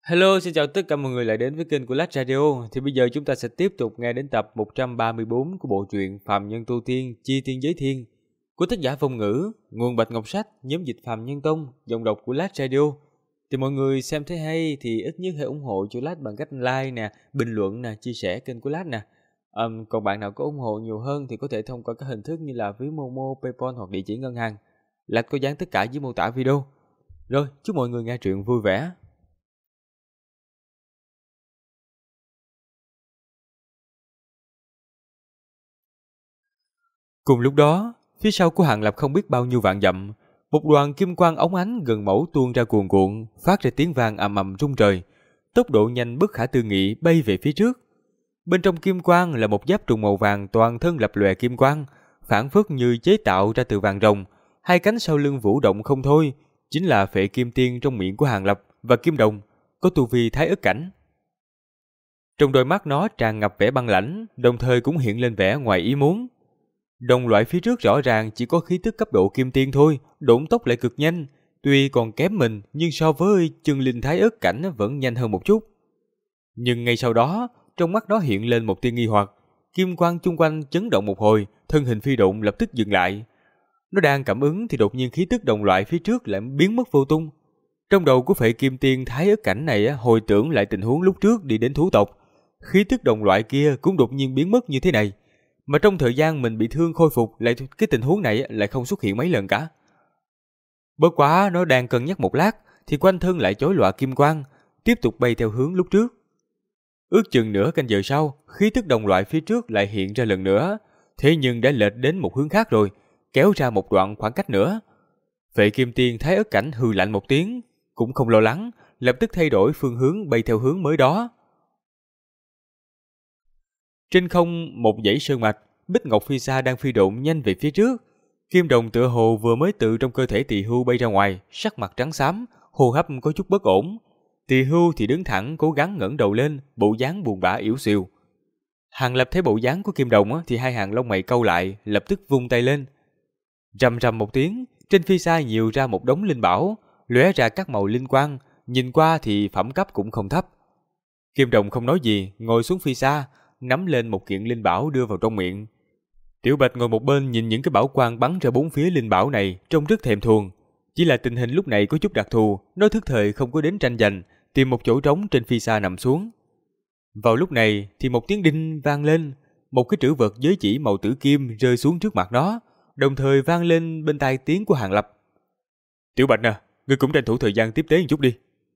Hello, xin chào tất cả mọi người lại đến với kênh của Lách Radio. Thì bây giờ chúng ta sẽ tiếp tục nghe đến tập 134 của bộ truyện Phàm Nhân Tu Tiên, Chi Tiên Giới Thiên của tác giả Phong Ngữ, nguồn Bạch Ngọc Sách, nhóm dịch Phàm Nhân Tông, giọng đọc của Lách Radio. Thì mọi người xem thấy hay thì ít nhất hãy ủng hộ cho Lách bằng cách like nè, bình luận nè, chia sẻ kênh của Lách nè. Còn bạn nào có ủng hộ nhiều hơn thì có thể thông qua các hình thức như là ví Momo, PayPal hoặc địa chỉ ngân hàng. Lách có dán tất cả dưới mô tả video. Rồi, chúc mọi người nghe truyện vui vẻ. Cùng lúc đó, phía sau của Hàng Lập không biết bao nhiêu vạn dặm, một đoàn kim quang óng ánh gần mẫu tuôn ra cuồn cuộn, phát ra tiếng vang ầm ầm rung trời, tốc độ nhanh bất khả tư nghị bay về phía trước. Bên trong kim quang là một giáp trùng màu vàng toàn thân lập lòe kim quang, phảng phất như chế tạo ra từ vàng rồng, hai cánh sau lưng vũ động không thôi, chính là Phệ Kim Tiên trong miệng của Hàng Lập và Kim Đồng, có tu vi thái ức cảnh. Trong đôi mắt nó tràn ngập vẻ băng lãnh, đồng thời cũng hiện lên vẻ ngoài ý muốn. Đồng loại phía trước rõ ràng chỉ có khí tức cấp độ kim tiên thôi, độn tốc lại cực nhanh, tuy còn kém mình nhưng so với chân linh thái ức cảnh vẫn nhanh hơn một chút. Nhưng ngay sau đó, trong mắt nó hiện lên một tia nghi hoặc, kim quang chung quanh chấn động một hồi, thân hình phi độn lập tức dừng lại. Nó đang cảm ứng thì đột nhiên khí tức đồng loại phía trước lại biến mất vô tung. Trong đầu của Phệ Kim Tiên thái ức cảnh này hồi tưởng lại tình huống lúc trước đi đến thú tộc, khí tức đồng loại kia cũng đột nhiên biến mất như thế này. Mà trong thời gian mình bị thương khôi phục lại cái tình huống này lại không xuất hiện mấy lần cả. Bất quá nó đang cân nhắc một lát thì quanh thân lại chói lòa kim quang, tiếp tục bay theo hướng lúc trước. Ước chừng nửa canh giờ sau, khí tức đồng loại phía trước lại hiện ra lần nữa, thế nhưng đã lệch đến một hướng khác rồi, kéo ra một đoạn khoảng cách nữa. Phệ Kim Tiên thái ức cảnh hừ lạnh một tiếng, cũng không lo lắng, lập tức thay đổi phương hướng bay theo hướng mới đó. Trên không một dãy sơn mạch, Bích Ngọc Phi Sa đang phi độn nhanh về phía trước. Kim Đồng tựa hồ vừa mới từ trong cơ thể Tỳ Hưu bay ra ngoài, sắc mặt trắng xám, hô hấp có chút bất ổn. Tỳ Hưu thì đứng thẳng cố gắng ngẩng đầu lên, bộ dáng buồn bã yếu xìu. Hàng Lập thấy bộ dáng của Kim Đồng thì hai hàng lông mày cau lại, lập tức vung tay lên. Rầm rầm một tiếng, trên Phi Sa nhiều ra một đống linh bảo, lóe ra các màu linh quang, nhìn qua thì phẩm cấp cũng không thấp. Kim Đồng không nói gì, ngồi xuống Phi Sa, nắm lên một kiện linh bảo đưa vào trong miệng. Tiểu Bạch ngồi một bên nhìn những cái bảo quang bắn ra bốn phía linh bảo này, trông rất thèm thuồng. Chỉ là tình hình lúc này có chút đặc thù, nó thức thời không có đến tranh giành, tìm một chỗ trống trên Phi Sa nằm xuống. Vào lúc này thì một tiếng đinh vang lên, một cái trữ vật giới chỉ màu tử kim rơi xuống trước mặt nó, đồng thời vang lên bên tai tiếng của Hàng Lập. Tiểu Bạch nè, ngươi cũng tranh thủ thời gian tiếp tế một chút đi.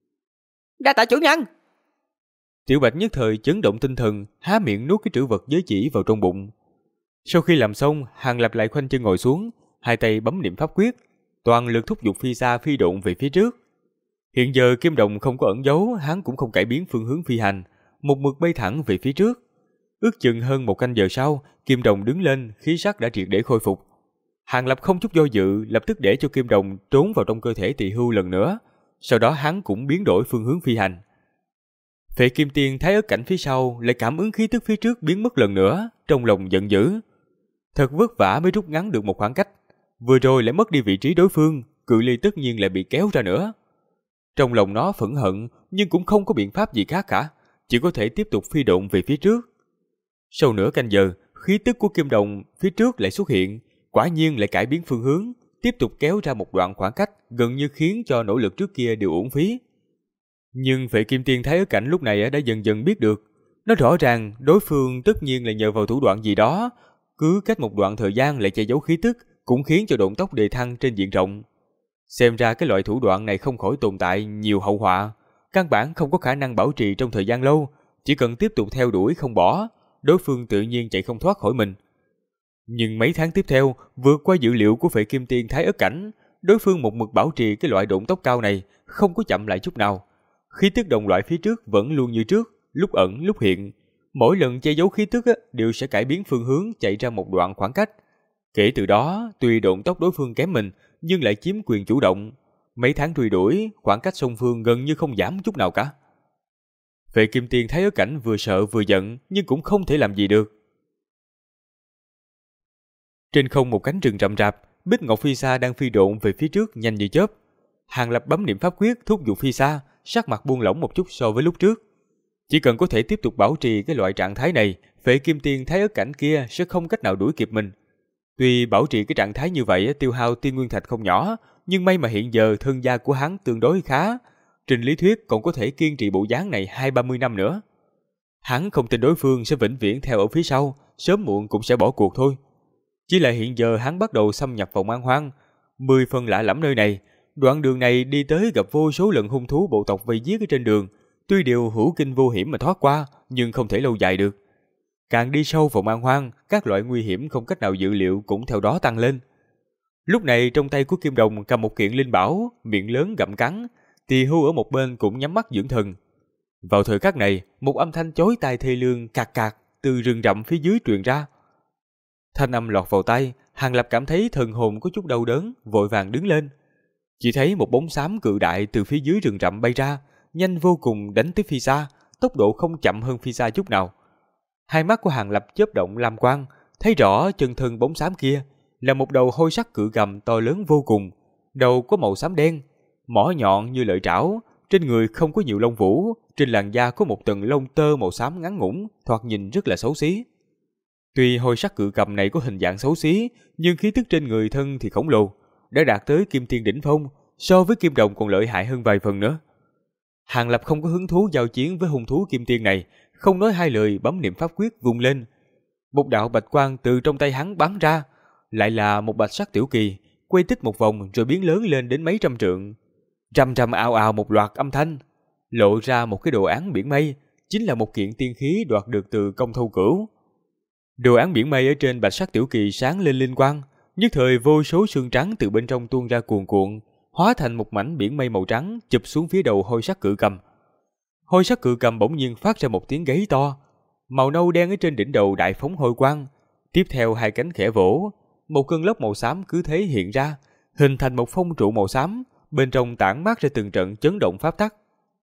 Đa tạ chủ nhân. Tiểu Bạch nhất thời chấn động tinh thần, há miệng nuốt cái trữ vật giới chỉ vào trong bụng. Sau khi làm xong, Hàng Lập lại khoanh chân ngồi xuống, hai tay bấm niệm pháp quyết, toàn lực thúc giục Phi Sa phi độn về phía trước. Hiện giờ Kim Đồng không có ẩn giấu, hắn cũng không cải biến phương hướng phi hành, một mực bay thẳng về phía trước. Ước chừng hơn một canh giờ sau, Kim Đồng đứng lên, khí sắc đã triệt để khôi phục. Hàng Lập không chút do dự, lập tức để cho Kim Đồng trốn vào trong cơ thể Tỳ Hưu lần nữa, sau đó hắn cũng biến đổi phương hướng phi hành. Phệ Kim Tiên thái ức cảnh phía sau lại cảm ứng khí tức phía trước biến mất lần nữa, trong lòng giận dữ. Thật vất vả mới rút ngắn được một khoảng cách, vừa rồi lại mất đi vị trí đối phương, cự ly tất nhiên lại bị kéo ra nữa. Trong lòng nó phẫn hận nhưng cũng không có biện pháp gì khác cả, chỉ có thể tiếp tục phi độn về phía trước. Sau nửa canh giờ, khí tức của Kim Đồng phía trước lại xuất hiện, quả nhiên lại cải biến phương hướng, tiếp tục kéo ra một đoạn khoảng cách, gần như khiến cho nỗ lực trước kia đều uổng phí. Nhưng Phệ Kim Tiên thái ức cảnh lúc này đã dần dần biết được, nó rõ ràng đối phương tất nhiên là nhờ vào thủ đoạn gì đó, cứ cách một đoạn thời gian lại che giấu khí tức, cũng khiến cho độn tốc đề thăng trên diện rộng. Xem ra cái loại thủ đoạn này không khỏi tồn tại nhiều hậu họa, căn bản không có khả năng bảo trì trong thời gian lâu, chỉ cần tiếp tục theo đuổi không bỏ, đối phương tự nhiên chạy không thoát khỏi mình. Nhưng mấy tháng tiếp theo, vượt qua dữ liệu của Phệ Kim Tiên thái ức cảnh, đối phương một mực bảo trì cái loại độn tốc cao này, không có chậm lại chút nào. Khí tức đồng loại phía trước vẫn luôn như trước, lúc ẩn lúc hiện. Mỗi lần che giấu khí tức đều sẽ cải biến phương hướng chạy ra một đoạn khoảng cách. Kể từ đó, tuy độn tốc đối phương kém mình, nhưng lại chiếm quyền chủ động. Mấy tháng truy đuổi, khoảng cách song phương gần như không giảm chút nào cả. Phệ Kim Tiên thấy ức cảnh vừa sợ vừa giận, nhưng cũng không thể làm gì được. Trên không một cánh rừng rậm rạp, Bích Ngọc Phi Sa đang phi độn về phía trước nhanh như chớp. Hàng Lập bấm niệm pháp quyết thúc giục Phi Sa, sắc mặt buông lỏng một chút so với lúc trước. Chỉ cần có thể tiếp tục bảo trì cái loại trạng thái này, Phệ Kim Tiên Thái Ức Cảnh kia sẽ không cách nào đuổi kịp mình. Tuy bảo trì cái trạng thái như vậy tiêu hao tiên nguyên thạch không nhỏ, nhưng may mà hiện giờ thân gia của hắn tương đối khá. Trên lý thuyết còn có thể kiên trì bộ dáng này 20-30 năm nữa. Hắn không tin đối phương sẽ vĩnh viễn theo ở phía sau, sớm muộn cũng sẽ bỏ cuộc thôi. Chỉ là hiện giờ hắn bắt đầu xâm nhập vào man hoang, 10 phần lạ lẫm nơi này. Đoạn đường này đi tới gặp vô số lần hung thú bộ tộc vây giết ở trên đường. Tuy đều hữu kinh vô hiểm mà thoát qua, nhưng không thể lâu dài được. Càng đi sâu vào man hoang, các loại nguy hiểm không cách nào dự liệu cũng theo đó tăng lên. Lúc này trong tay của Kim Đồng cầm một kiện linh bảo, miệng lớn gặm cắn, Tỳ Hưu ở một bên cũng nhắm mắt dưỡng thần. Vào thời khắc này, một âm thanh chói tai thê lương cạc cạc từ rừng rậm phía dưới truyền ra. Thanh âm lọt vào tai, Hàng Lập cảm thấy thần hồn có chút đau đớn, vội vàng đứng lên. Chỉ thấy một bóng xám cự đại từ phía dưới rừng rậm bay ra, nhanh vô cùng đánh tới Phi Sa, tốc độ không chậm hơn Phi Sa chút nào. Hai mắt của Hàng Lập chớp động lam quang, thấy rõ chân thân bóng xám kia là một đầu hôi sắc cự cầm to lớn vô cùng, đầu có màu xám đen, mỏ nhọn như lợi trảo, trên người không có nhiều lông vũ, trên làn da có một tầng lông tơ màu xám ngắn ngủn, thoạt nhìn rất là xấu xí. Tuy hôi sắc cự cầm này có hình dạng xấu xí, nhưng khí tức trên người thân thì khổng lồ, đã đạt tới Kim Tiên đỉnh phong, so với Kim Đồng còn lợi hại hơn vài phần nữa. Hàng Lập không có hứng thú giao chiến với hung thú Kim Tiên này, không nói hai lời bấm niệm pháp quyết vung lên. Một đạo bạch quang từ trong tay hắn bắn ra, lại là một bạch sắc tiểu kỳ, quay tích một vòng rồi biến lớn lên đến mấy trăm trượng. Rầm rầm ào ào một loạt âm thanh, lộ ra một cái đồ án biển mây, chính là một kiện tiên khí đoạt được từ Công Thâu Cửu. Đồ án biển mây ở trên bạch sắc tiểu kỳ sáng lên linh quang, nhất thời vô số sương trắng từ bên trong tuôn ra cuồn cuộn, hóa thành một mảnh biển mây màu trắng chụp xuống phía đầu hôi sắc cự cầm. Hôi sắc cự cầm bỗng nhiên phát ra một tiếng gáy to, màu nâu đen ở trên đỉnh đầu đại phóng hôi quang, tiếp theo hai cánh khẽ vỗ, một cơn lốc màu xám cứ thế hiện ra, hình thành một phong trụ màu xám, bên trong tản mát ra từng trận chấn động pháp tắc.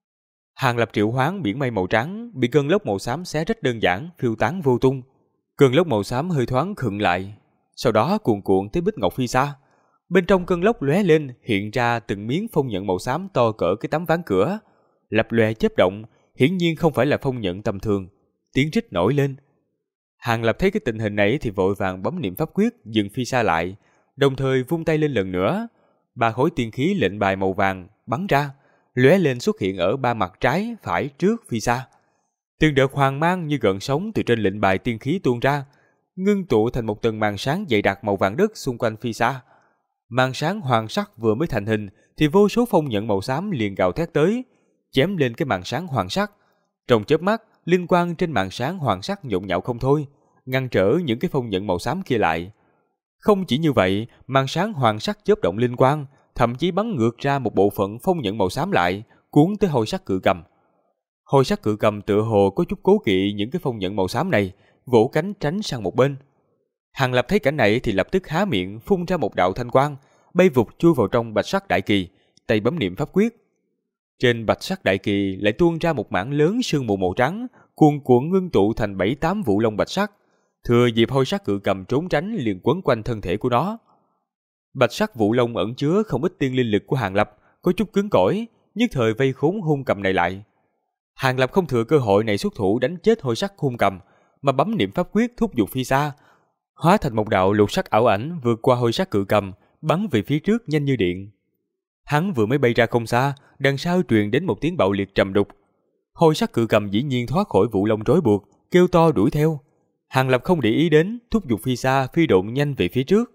Hàng Lập triệu hoán biển mây màu trắng, bị cơn lốc màu xám xé rách đơn giản, phiêu tán vô tung. Cơn lốc màu xám hơi thoáng khựng lại, sau đó cuồn cuộn tới Bích Ngọc Phi Sa. Bên trong cơn lốc lóe lên, hiện ra từng miếng phong nhận màu xám to cỡ cái tấm ván cửa, lập lòe chớp động, hiển nhiên không phải là phong nhận tầm thường. Tiếng rít nổi lên. Hàng Lập thấy cái tình hình này thì vội vàng bấm niệm pháp quyết dừng Phi Sa lại, đồng thời vung tay lên lần nữa. 3 khối tiên khí lệnh bài màu vàng bắn ra, lóe lên xuất hiện ở 3 mặt trái, phải, trước Phi Sa. Từng đợt hoàng mang như gợn sóng từ trên lệnh bài tiên khí tuôn ra, ngưng tụ thành một tầng màn sáng dày đặc màu vàng đất xung quanh Phi Sa. Màn sáng hoàng sắc vừa mới thành hình thì vô số phong nhận màu xám liền gào thét tới, chém lên cái màn sáng hoàng sắc. Trong chớp mắt, linh quang trên màn sáng hoàng sắc nhộn nhạo không thôi, ngăn trở những cái phong nhận màu xám kia lại. Không chỉ như vậy, màn sáng hoàng sắc chớp động linh quang, thậm chí bắn ngược ra một bộ phận phong nhận màu xám lại, cuốn tới hôi sắc cự cầm. Hôi sắc cự cầm tựa hồ có chút cố kỵ những cái phong nhận màu xám này, vỗ cánh tránh sang một bên. Hàng Lập thấy cảnh này thì lập tức há miệng phun ra một đạo thanh quang, bay vụt chui vào trong bạch sắc đại kỳ, tay bấm niệm pháp quyết. Trên bạch sắc đại kỳ lại tuôn ra một mảng lớn sương mù màu trắng, cuồn cuộn ngưng tụ thành 7-8 vụ lông bạch sắc. Thừa dịp hôi sắc cự cầm trốn tránh liền quấn quanh thân thể của nó. Bạch sắc vụ lông ẩn chứa không ít tiên linh lực của Hàng Lập, có chút cứng cỏi, nhất thời vây khốn hung cầm này lại. Hàng Lập không thừa cơ hội này xuất thủ đánh chết hôi sắc hung cầm, mà bấm niệm pháp quyết thúc giục Phi Sa, hóa thành một đạo lục sắc ảo ảnh vượt qua hôi sắc cự cầm, bắn về phía trước nhanh như điện. Hắn vừa mới bay ra không xa, đằng sau truyền đến một tiếng bạo liệt trầm đục. Hôi sắc cự cầm dĩ nhiên thoát khỏi vụ lông trói buộc, kêu to đuổi theo. Hàng Lập không để ý đến, thúc giục Phi Sa phi độn nhanh về phía trước.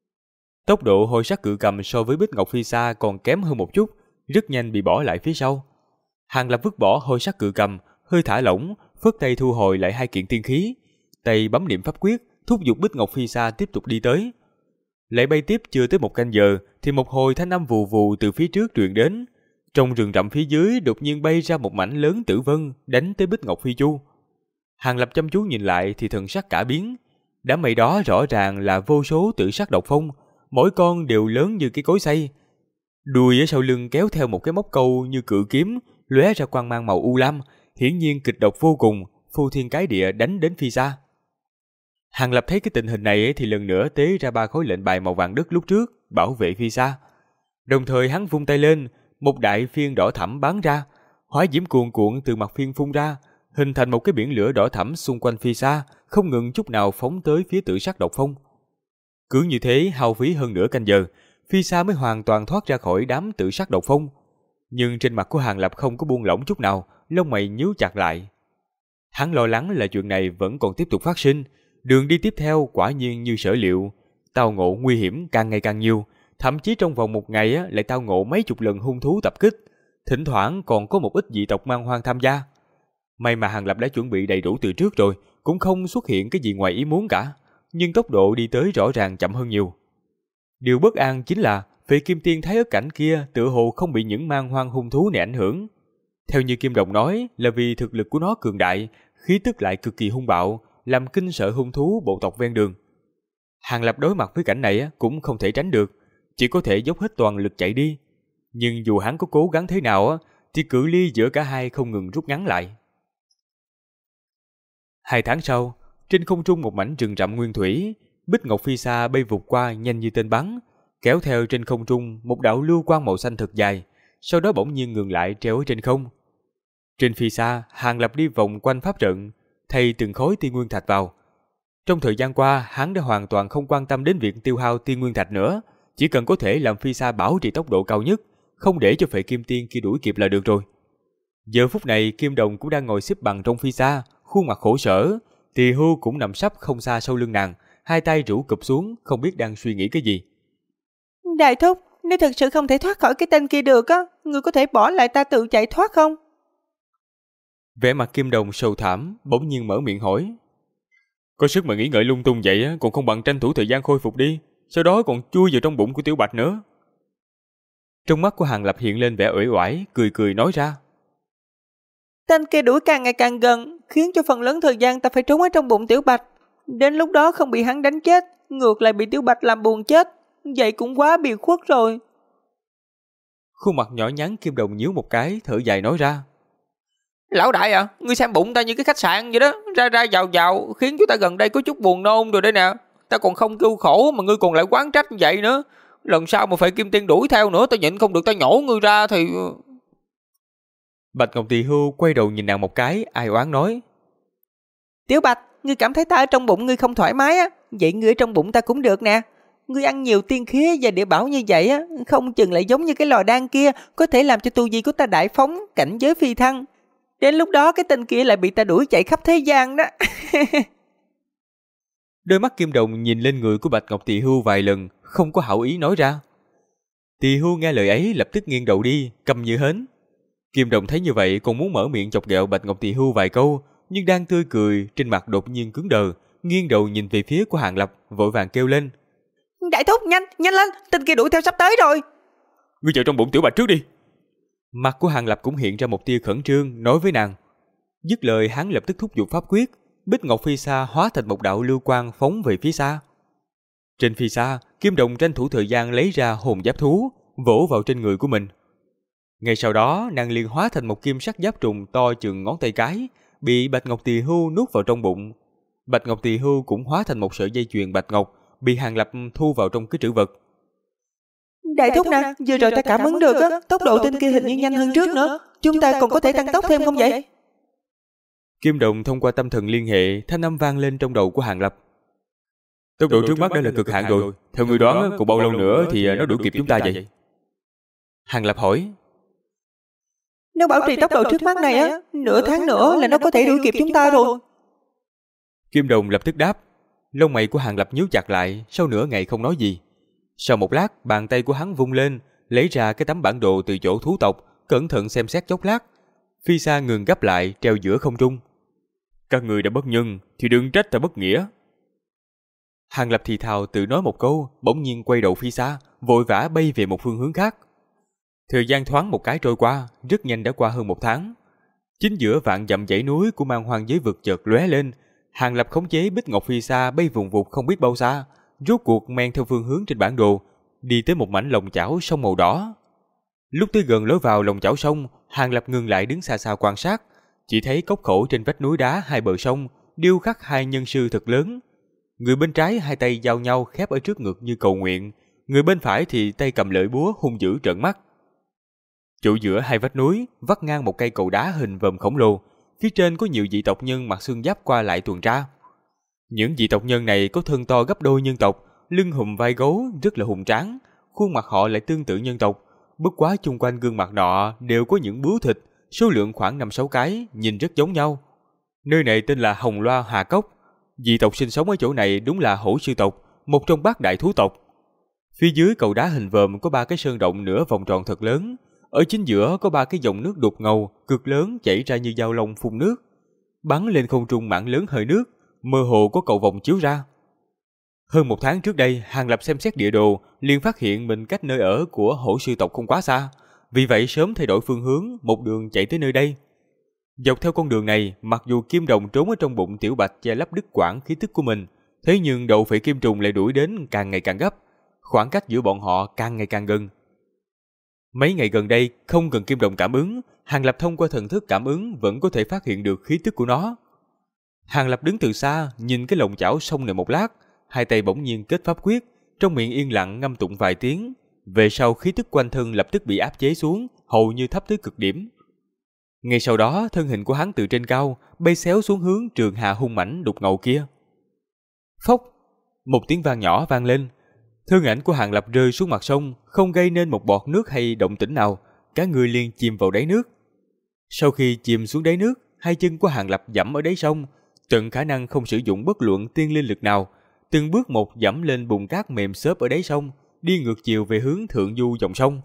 Tốc độ hôi sắc cự cầm so với Bích Ngọc Phi Sa còn kém hơn một chút, rất nhanh bị bỏ lại phía sau. Hàng Lập vứt bỏ hôi sắc cự cầm, hơi thả lỏng, phất tay thu hồi lại 2 kiện tiên khí, tay bấm niệm pháp quyết, thúc giục Bích Ngọc Phi Sa tiếp tục đi tới. Lại bay tiếp chưa tới 1 canh giờ thì một hồi thanh âm vù vù từ phía trước truyền đến. Trong rừng rậm phía dưới đột nhiên bay ra một mảnh lớn tử vân đánh tới Bích Ngọc Phi Chu. Hàng Lập chăm chú nhìn lại thì thần sắc cả biến. Đám mây đó rõ ràng là vô số tử sắc độc phong, mỗi con đều lớn như cái cối xay. Đuôi ở sau lưng kéo theo một cái móc câu như cự kiếm, lóe ra quang mang màu u lam, hiển nhiên kịch độc vô cùng, phô thiên cái địa đánh đến Phi Sa. Hàng Lập thấy cái tình hình này thì lần nữa tế ra 3 khối lệnh bài màu vàng đất lúc trước, bảo vệ Phi Sa. Đồng thời hắn vung tay lên, một đại phiên đỏ thẫm bắn ra, Hỏa diễm cuồn cuộn từ mặt phiên phun ra, hình thành một cái biển lửa đỏ thẫm xung quanh phi xa, không ngừng chút nào phóng tới phía Tử Sắc Độc Phong. Cứ như thế hao phí hơn nửa canh giờ, phi xa mới hoàn toàn thoát ra khỏi đám Tử Sắc Độc Phong. Nhưng trên mặt của Hàng Lập không có buông lỏng chút nào, lông mày nhíu chặt lại. Hắn lo lắng là chuyện này vẫn còn tiếp tục phát sinh, đường đi tiếp theo quả nhiên như sở liệu, tao ngộ nguy hiểm càng ngày càng nhiều, thậm chí trong vòng một ngày lại tao ngộ mấy chục lần hung thú tập kích, thỉnh thoảng còn có một ít dị tộc man hoang tham gia. May mà Hàng Lập đã chuẩn bị đầy đủ từ trước rồi, cũng không xuất hiện cái gì ngoài ý muốn cả, nhưng tốc độ đi tới rõ ràng chậm hơn nhiều. Điều bất an chính là Phệ Kim Tiên thấy ở cảnh kia tựa hồ không bị những man hoang hung thú này ảnh hưởng. Theo như Kim Đồng nói là vì thực lực của nó cường đại, khí tức lại cực kỳ hung bạo, làm kinh sợ hung thú bộ tộc ven đường. Hàng Lập đối mặt với cảnh này cũng không thể tránh được, chỉ có thể dốc hết toàn lực chạy đi. Nhưng dù hắn có cố gắng thế nào thì cự ly giữa cả hai không ngừng rút ngắn lại. 2 tháng sau, trên không trung một mảnh rừng rậm nguyên thủy, Bích Ngọc Phi Sa bay vụt qua nhanh như tên bắn, kéo theo trên không trung một đạo lưu quang màu xanh thật dài, sau đó bỗng nhiên ngừng lại treo ở trên không. Trên Phi Sa, Hàng Lập đi vòng quanh pháp trận, thay từng khối tiên nguyên thạch vào. Trong thời gian qua, hắn đã hoàn toàn không quan tâm đến việc tiêu hao tiên nguyên thạch nữa, chỉ cần có thể làm Phi Sa bảo trì tốc độ cao nhất, không để cho Phệ Kim Tiên kia đuổi kịp là được rồi. Giờ phút này Kim Đồng cũng đang ngồi xếp bằng trong Phi Sa, khuôn mặt khổ sở, Tỳ Hưu cũng nằm sấp không xa sau lưng nàng, hai tay rũ cụp xuống, không biết đang suy nghĩ cái gì. Đại thúc, nếu thật sự không thể thoát khỏi cái tên kia được người có thể bỏ lại ta tự chạy thoát không? Vẻ mặt Kim Đồng sầu thảm, bỗng nhiên mở miệng hỏi. Có sức mà nghĩ ngợi lung tung vậy còn không bằng tranh thủ thời gian khôi phục đi, sau đó còn chui vào trong bụng của Tiểu Bạch nữa. Trong mắt của Hàng Lập hiện lên vẻ uể oải, cười cười nói ra. Tên kia đuổi càng ngày càng gần, khiến cho phần lớn thời gian ta phải trốn ở trong bụng Tiểu Bạch. Đến lúc đó không bị hắn đánh chết, ngược lại bị Tiểu Bạch làm buồn chết, vậy cũng quá biệt khuất rồi. Khuôn mặt nhỏ nhắn Kim Đồng nhíu một cái, thở dài nói ra. Lão đại ngươi xem bụng ta như cái khách sạn vậy đó, ra ra vào vào, khiến chúng ta gần đây có chút buồn nôn rồi đây nè. Ta còn không kêu khổ mà ngươi còn lại oán trách như vậy nữa. Lần sau mà Phệ Kim Tiên đuổi theo nữa, ta nhịn không được ta nhổ ngươi ra thì... Bạch Ngọc Tỳ Hưu quay đầu nhìn nàng một cái, ai oán nói. Tiểu Bạch, ngươi cảm thấy ta ở trong bụng ngươi không thoải mái vậy ngươi ở trong bụng ta cũng được nè. Ngươi ăn nhiều tiên khí và địa bảo như vậy không chừng lại giống như cái lò đan kia, có thể làm cho tu vi của ta đại phóng, cảnh giới phi thăng. Đến lúc đó cái tên kia lại bị ta đuổi chạy khắp thế gian đó. Đôi mắt Kim Đồng nhìn lên người của Bạch Ngọc Tỳ Hưu vài lần, không có hảo ý nói ra. Tỳ Hưu nghe lời ấy lập tức nghiêng đầu đi, câm như hến. Kim Đồng thấy như vậy còn muốn mở miệng chọc ghẹo Bạch Ngọc Tỳ Hưu vài câu, nhưng đang tươi cười, trên mặt đột nhiên cứng đờ, nghiêng đầu nhìn về phía của Hàng Lập, vội vàng kêu lên. Đại thúc, nhanh lên, tên kia đuổi theo sắp tới rồi. Ngươi vào trong bụng Tiểu Bạch trước đi. Mặt của Hàng Lập cũng hiện ra một tia khẩn trương, nói với nàng. Dứt lời hắn lập tức thúc giục pháp quyết, Bích Ngọc Phi Sa hóa thành một đạo lưu quang phóng về phía xa. Trên Phi Sa, Kim Đồng tranh thủ thời gian lấy ra hồn giáp thú, vỗ vào trên người của mình. Ngay sau đó, nàng liền hóa thành một kim sắc giáp trùng to chừng ngón tay cái, bị Bạch Ngọc Tỳ Hưu nuốt vào trong bụng. Bạch Ngọc Tỳ Hưu cũng hóa thành một sợi dây chuyền bạch ngọc, bị Hàng Lập thu vào trong cái trữ vật. Đại thúc nè, vừa rồi ta cảm ứng được tốc độ tên kia hình như nhanh hơn trước nữa. Chúng ta còn có thể tăng tốc thêm không vậy? Kim Đồng thông qua tâm thần liên hệ, thanh âm vang lên trong đầu của Hàng Lập. Tốc độ trước mắt đã là cực hạn rồi, theo người đoán còn bao lâu nữa thì nó đuổi kịp chúng ta vậy? Hàng Lập hỏi. Nếu bảo trì tốc độ trước mắt này nửa tháng nữa là nó có thể đuổi kịp chúng ta rồi. Kim Đồng lập tức đáp. Lông mày của Hàng Lập nhíu chặt lại, sau nửa ngày không nói gì. Sau một lát, bàn tay của hắn vung lên, lấy ra cái tấm bản đồ từ chỗ thú tộc, cẩn thận xem xét chốc lát. Phi Sa ngừng gấp lại, treo giữa không trung. Các người đã bất nhân, thì đừng trách ta bất nghĩa. Hàng Lập thì thào tự nói một câu, bỗng nhiên quay đầu Phi Sa, vội vã bay về một phương hướng khác. Thời gian thoáng một cái trôi qua, rất nhanh đã qua hơn 1 tháng. Chính giữa vạn dặm dãy núi của man hoang giới vực chợt lóe lên, Hàng Lập khống chế Bích Ngọc Phi Sa bay vùng vụt không biết bao xa, rốt cuộc men theo phương hướng trên bản đồ, đi tới một mảnh lòng chảo sông màu đỏ. Lúc tới gần lối vào lòng chảo sông, Hàng Lập ngừng lại đứng xa xa quan sát, chỉ thấy cốc khẩu trên vách núi đá hai bờ sông điêu khắc hai nhân sư thật lớn. Người bên trái hai tay giao nhau khép ở trước ngực như cầu nguyện, người bên phải thì tay cầm lưỡi búa hung dữ trợn mắt. Chỗ giữa hai vách núi vắt ngang một cây cầu đá hình vòm khổng lồ, phía trên có nhiều dị tộc nhân mặc xương giáp qua lại tuần tra. Những dị tộc nhân này có thân to gấp đôi nhân tộc, lưng hùm vai gấu, rất là hùng tráng, khuôn mặt họ lại tương tự nhân tộc, bất quá chung quanh gương mặt nọ đều có những bướu thịt, số lượng khoảng 5-6 cái, nhìn rất giống nhau. Nơi này tên là Hồng Loa Hà Cốc. Dị tộc sinh sống ở chỗ này đúng là hổ sư tộc, một trong bát đại thú tộc. Phía dưới cầu đá hình vòm có 3 cái sơn động nửa vòng tròn thật lớn, ở chính giữa có 3 cái dòng nước đục ngầu cực lớn chảy ra như dao long phun nước, bắn lên không trung mảng lớn hơi nước, mơ hồ có cầu vồng chiếu ra. Hơn 1 tháng trước đây, Hàng Lập xem xét địa đồ, liền phát hiện mình cách nơi ở của hổ sư tộc không quá xa, vì vậy sớm thay đổi phương hướng, một đường chạy tới nơi đây. Dọc theo con đường này, mặc dù kim đồng trốn ở trong bụng Tiểu Bạch che lấp đứt quãng khí tức của mình, thế nhưng đậu phệ kim trùng lại đuổi đến càng ngày càng gấp, khoảng cách giữa bọn họ càng ngày càng gần. Mấy ngày gần đây, không cần kim đồng cảm ứng, Hàng Lập thông qua thần thức cảm ứng vẫn có thể phát hiện được khí tức của nó. Hàng Lập đứng từ xa, nhìn cái lồng chảo sông này một lát, hai tay bỗng nhiên kết pháp quyết, trong miệng yên lặng ngâm tụng vài tiếng. Về sau khí tức quanh thân lập tức bị áp chế xuống, hầu như thấp tới cực điểm. Ngay sau đó, thân hình của hắn từ trên cao bay xéo xuống hướng trường hà hung mãnh đục ngầu kia. Phốc, một tiếng vang nhỏ vang lên. Thân ảnh của Hàng Lập rơi xuống mặt sông, không gây nên một bọt nước hay động tĩnh nào, cả người liền chìm vào đáy nước. Sau khi chìm xuống đáy nước, hai chân của Hàng Lập dẫm ở đáy sông, tận khả năng không sử dụng bất luận tiên linh lực nào, từng bước một dẫm lên bùn cát mềm xốp ở đáy sông, đi ngược chiều về hướng thượng du dòng sông.